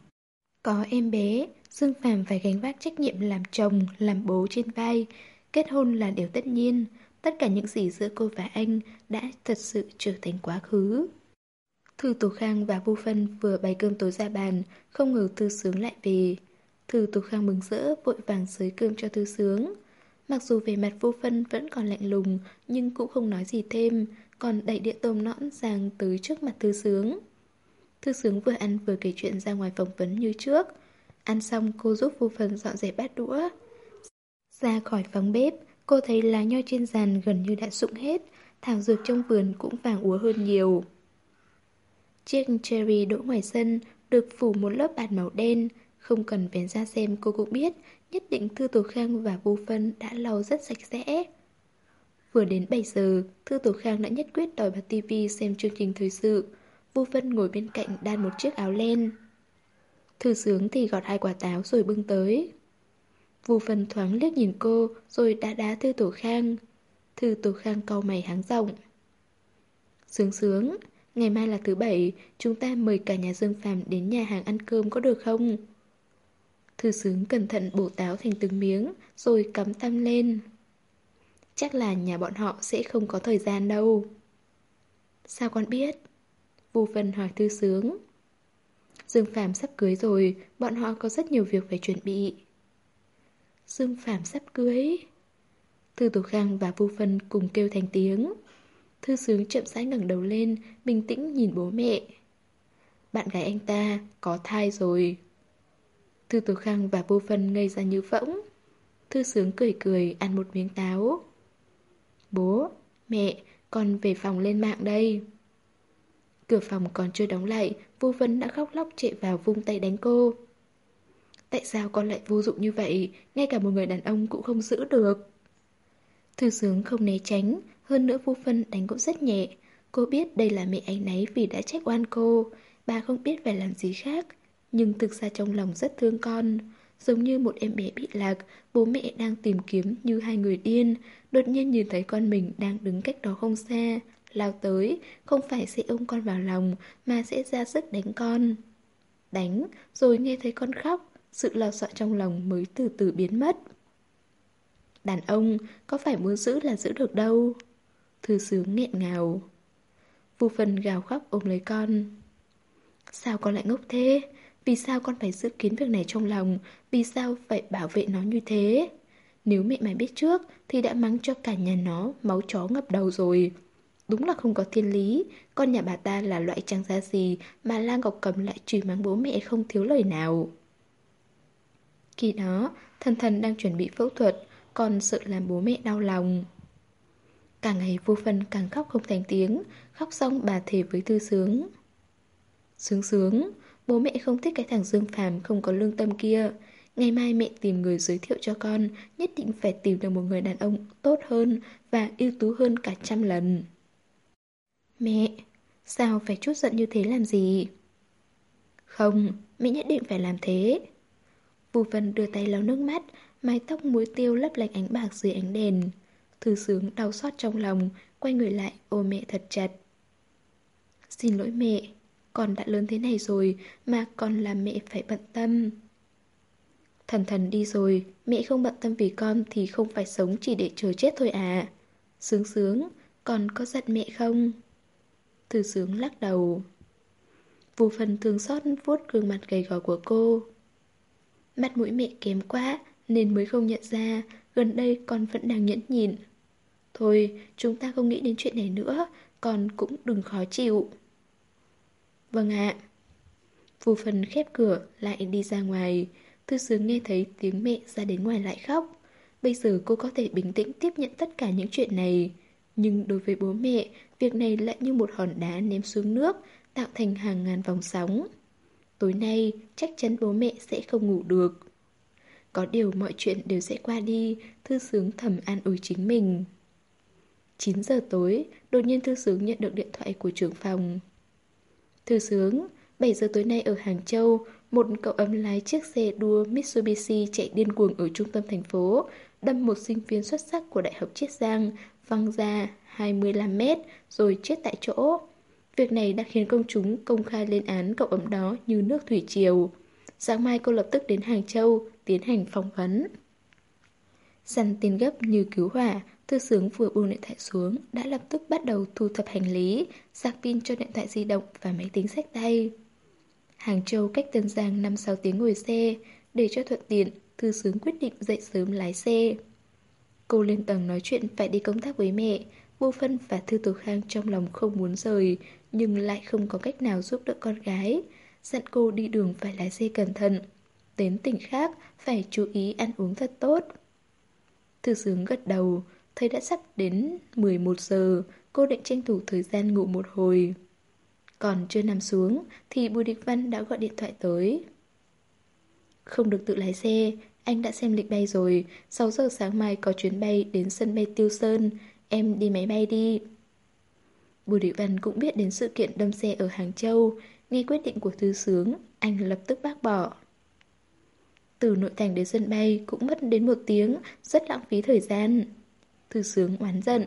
Có em bé, Dương Phàm phải gánh vác trách nhiệm làm chồng, làm bố trên vai. Kết hôn là điều tất nhiên. Tất cả những gì giữa cô và anh đã thật sự trở thành quá khứ. Thư Tú Khang và Vu Phân vừa bày cơm tối ra bàn, không ngờ Thư Sướng lại về. Thư Tú Khang mừng rỡ vội vàng xới cơm cho Thư Sướng. Mặc dù về mặt Vu Phân vẫn còn lạnh lùng, nhưng cũng không nói gì thêm, còn đẩy đĩa tôm nõn rang tới trước mặt Thư Sướng. Thư Sướng vừa ăn vừa kể chuyện ra ngoài phỏng vấn như trước. Ăn xong cô giúp Vu Phân dọn dẹp bát đũa. Ra khỏi phòng bếp, cô thấy lá nho trên giàn gần như đã rụng hết, thảo dược trong vườn cũng vàng úa hơn nhiều. Chiếc cherry đỗ ngoài sân được phủ một lớp bạt màu đen, không cần vén ra xem cô cũng biết, nhất định Thư Tổ Khang và Vu Phân đã lau rất sạch sẽ. Vừa đến bảy giờ, Thư Tổ Khang đã nhất quyết đòi bật tivi xem chương trình thời sự. Vu Phân ngồi bên cạnh đan một chiếc áo len. Thư Sướng thì gọt hai quả táo rồi bưng tới. Vu Phân thoáng liếc nhìn cô rồi đá đá Thư Tổ Khang. Thư Tổ Khang cau mày háng giọng. Sướng sướng, ngày mai là thứ bảy, chúng ta mời cả nhà Dương Phàm đến nhà hàng ăn cơm có được không? Thư Sướng cẩn thận bổ táo thành từng miếng rồi cắm tăm lên. Chắc là nhà bọn họ sẽ không có thời gian đâu. Sao con biết? Vu Phân hỏi Thư Sướng. Dương Phàm sắp cưới rồi, bọn họ có rất nhiều việc phải chuẩn bị. Dương Phàm sắp cưới. Thư Tổ Khang và Vu Phân cùng kêu thành tiếng. Thư Sướng chậm rãi ngẩng đầu lên, bình tĩnh nhìn bố mẹ. Bạn gái anh ta có thai rồi. Thư Tổ Khang và Vu Phân ngây ra như phỗng. Thư Sướng cười cười ăn một miếng táo. Bố, mẹ, con về phòng lên mạng đây. Cửa phòng còn chưa đóng lại, Vu Phân đã khóc lóc chạy vào vung tay đánh cô. Tại sao con lại vô dụng như vậy, ngay cả một người đàn ông cũng không giữ được? Thư Sướng không né tránh, hơn nữa Vu Phân đánh cũng rất nhẹ. Cô biết đây là mẹ áy náy vì đã trách oan cô, bà không biết phải làm gì khác, nhưng thực ra trong lòng rất thương con. Giống như một em bé bị lạc, bố mẹ đang tìm kiếm như hai người điên, đột nhiên nhìn thấy con mình đang đứng cách đó không xa, lao tới, không phải sẽ ôm con vào lòng, mà sẽ ra sức đánh con. Đánh, rồi nghe thấy con khóc, sự lo sợ trong lòng mới từ từ biến mất. Đàn ông có phải muốn giữ là giữ được đâu. Thư Sướng nghẹn ngào. Vu Phân gào khóc ôm lấy con. Sao con lại ngốc thế? Vì sao con phải giữ kín việc này trong lòng? Vì sao phải bảo vệ nó như thế? Nếu mẹ mày biết trước thì đã mắng cho cả nhà nó máu chó ngập đầu rồi. Đúng là không có thiên lý. Con nhà bà ta là loại chẳng ra gì mà La Ngọc Cầm lại chửi mắng bố mẹ không thiếu lời nào. Khi đó, Thần Thần đang chuẩn bị phẫu thuật, còn sợ làm bố mẹ đau lòng. Càng ngày Vô Phân càng khóc không thành tiếng. Khóc xong bà thề với Thư Sướng. Sướng sướng, bố mẹ không thích cái thằng Dương Phàm không có lương tâm kia. Ngày mai mẹ tìm người giới thiệu cho con, nhất định phải tìm được một người đàn ông tốt hơn và ưu tú hơn cả trăm lần. Mẹ, sao phải chút giận như thế làm gì? Không, mẹ nhất định phải làm thế. Vu Vân đưa tay lau nước mắt, mái tóc muối tiêu lấp lánh ánh bạc dưới ánh đèn. Thư Sướng đau xót trong lòng, quay người lại ôm mẹ thật chặt. Xin lỗi mẹ, con đã lớn thế này rồi mà còn làm mẹ phải bận tâm. Thần thần đi rồi, mẹ không bận tâm vì con thì không phải sống chỉ để chờ chết thôi à. Sướng sướng, con có giận mẹ không? Thư Sướng lắc đầu. Vô Phần thương xót vuốt gương mặt gầy gò của cô. Mắt mũi mẹ kém quá nên mới không nhận ra, gần đây con vẫn đang nhẫn nhịn. Thôi, chúng ta không nghĩ đến chuyện này nữa, con cũng đừng khó chịu. Vâng ạ. Vô Phần khép cửa lại đi ra ngoài. Thư Sướng nghe thấy tiếng mẹ ra đến ngoài lại khóc. Bây giờ cô có thể bình tĩnh tiếp nhận tất cả những chuyện này. Nhưng đối với bố mẹ, việc này lại như một hòn đá ném xuống nước, tạo thành hàng ngàn vòng sóng. Tối nay, chắc chắn bố mẹ sẽ không ngủ được. Có điều mọi chuyện đều sẽ qua đi, Thư Sướng thầm an ủi chính mình. chín giờ tối, đột nhiên Thư Sướng nhận được điện thoại của trưởng phòng. Thư Sướng, bảy giờ tối nay ở Hàng Châu, một cậu ấm lái chiếc xe đua Mitsubishi chạy điên cuồng ở trung tâm thành phố, đâm một sinh viên xuất sắc của Đại học Chiết Giang, văng ra hai mươi lăm mét rồi chết tại chỗ. Việc này đã khiến công chúng công khai lên án cậu ấm đó như nước thủy triều. Sáng mai cô lập tức đến Hàng Châu tiến hành phỏng vấn. Săn tin gấp như cứu hỏa, Thư Sướng vừa buông điện thoại xuống đã lập tức bắt đầu thu thập hành lý, sạc pin cho điện thoại di động và máy tính xách tay. Hàng Châu cách Tân Giang năm sáu tiếng ngồi xe, để cho thuận tiện, Thư Sướng quyết định dậy sớm lái xe. Cô lên tầng nói chuyện phải đi công tác với mẹ, Vô Phân và Thư Tổ Khang trong lòng không muốn rời, nhưng lại không có cách nào giúp đỡ con gái. Dặn cô đi đường phải lái xe cẩn thận. Đến tỉnh khác phải chú ý ăn uống thật tốt. Thư Sướng gật đầu, thấy đã sắp đến mười một giờ, cô định tranh thủ thời gian ngủ một hồi. Còn chưa nằm xuống thì Bùi Địch Văn đã gọi điện thoại tới. Không được tự lái xe, anh đã xem lịch bay rồi, sáu giờ sáng mai có chuyến bay đến sân bay Tiêu Sơn, em đi máy bay đi. Bùi Địch Văn cũng biết đến sự kiện đâm xe ở Hàng Châu, nghe quyết định của Thư Sướng, anh lập tức bác bỏ. Từ nội thành đến sân bay cũng mất đến một tiếng, rất lãng phí thời gian. Thư Sướng oán giận.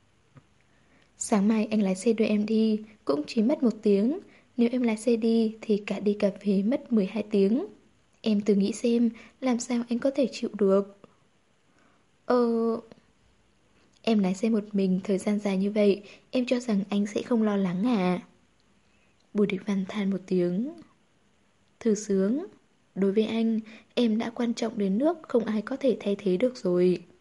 Sáng mai anh lái xe đưa em đi, cũng chỉ mất một tiếng. Nếu em lái xe đi thì cả đi cà phê mất mười hai tiếng. Em thử nghĩ xem, làm sao anh có thể chịu được? Ờ... Em lái xe một mình thời gian dài như vậy, em cho rằng anh sẽ không lo lắng à? Bùi Địch Văn than một tiếng. Thư Sướng, đối với anh, em đã quan trọng đến nước không ai có thể thay thế được rồi.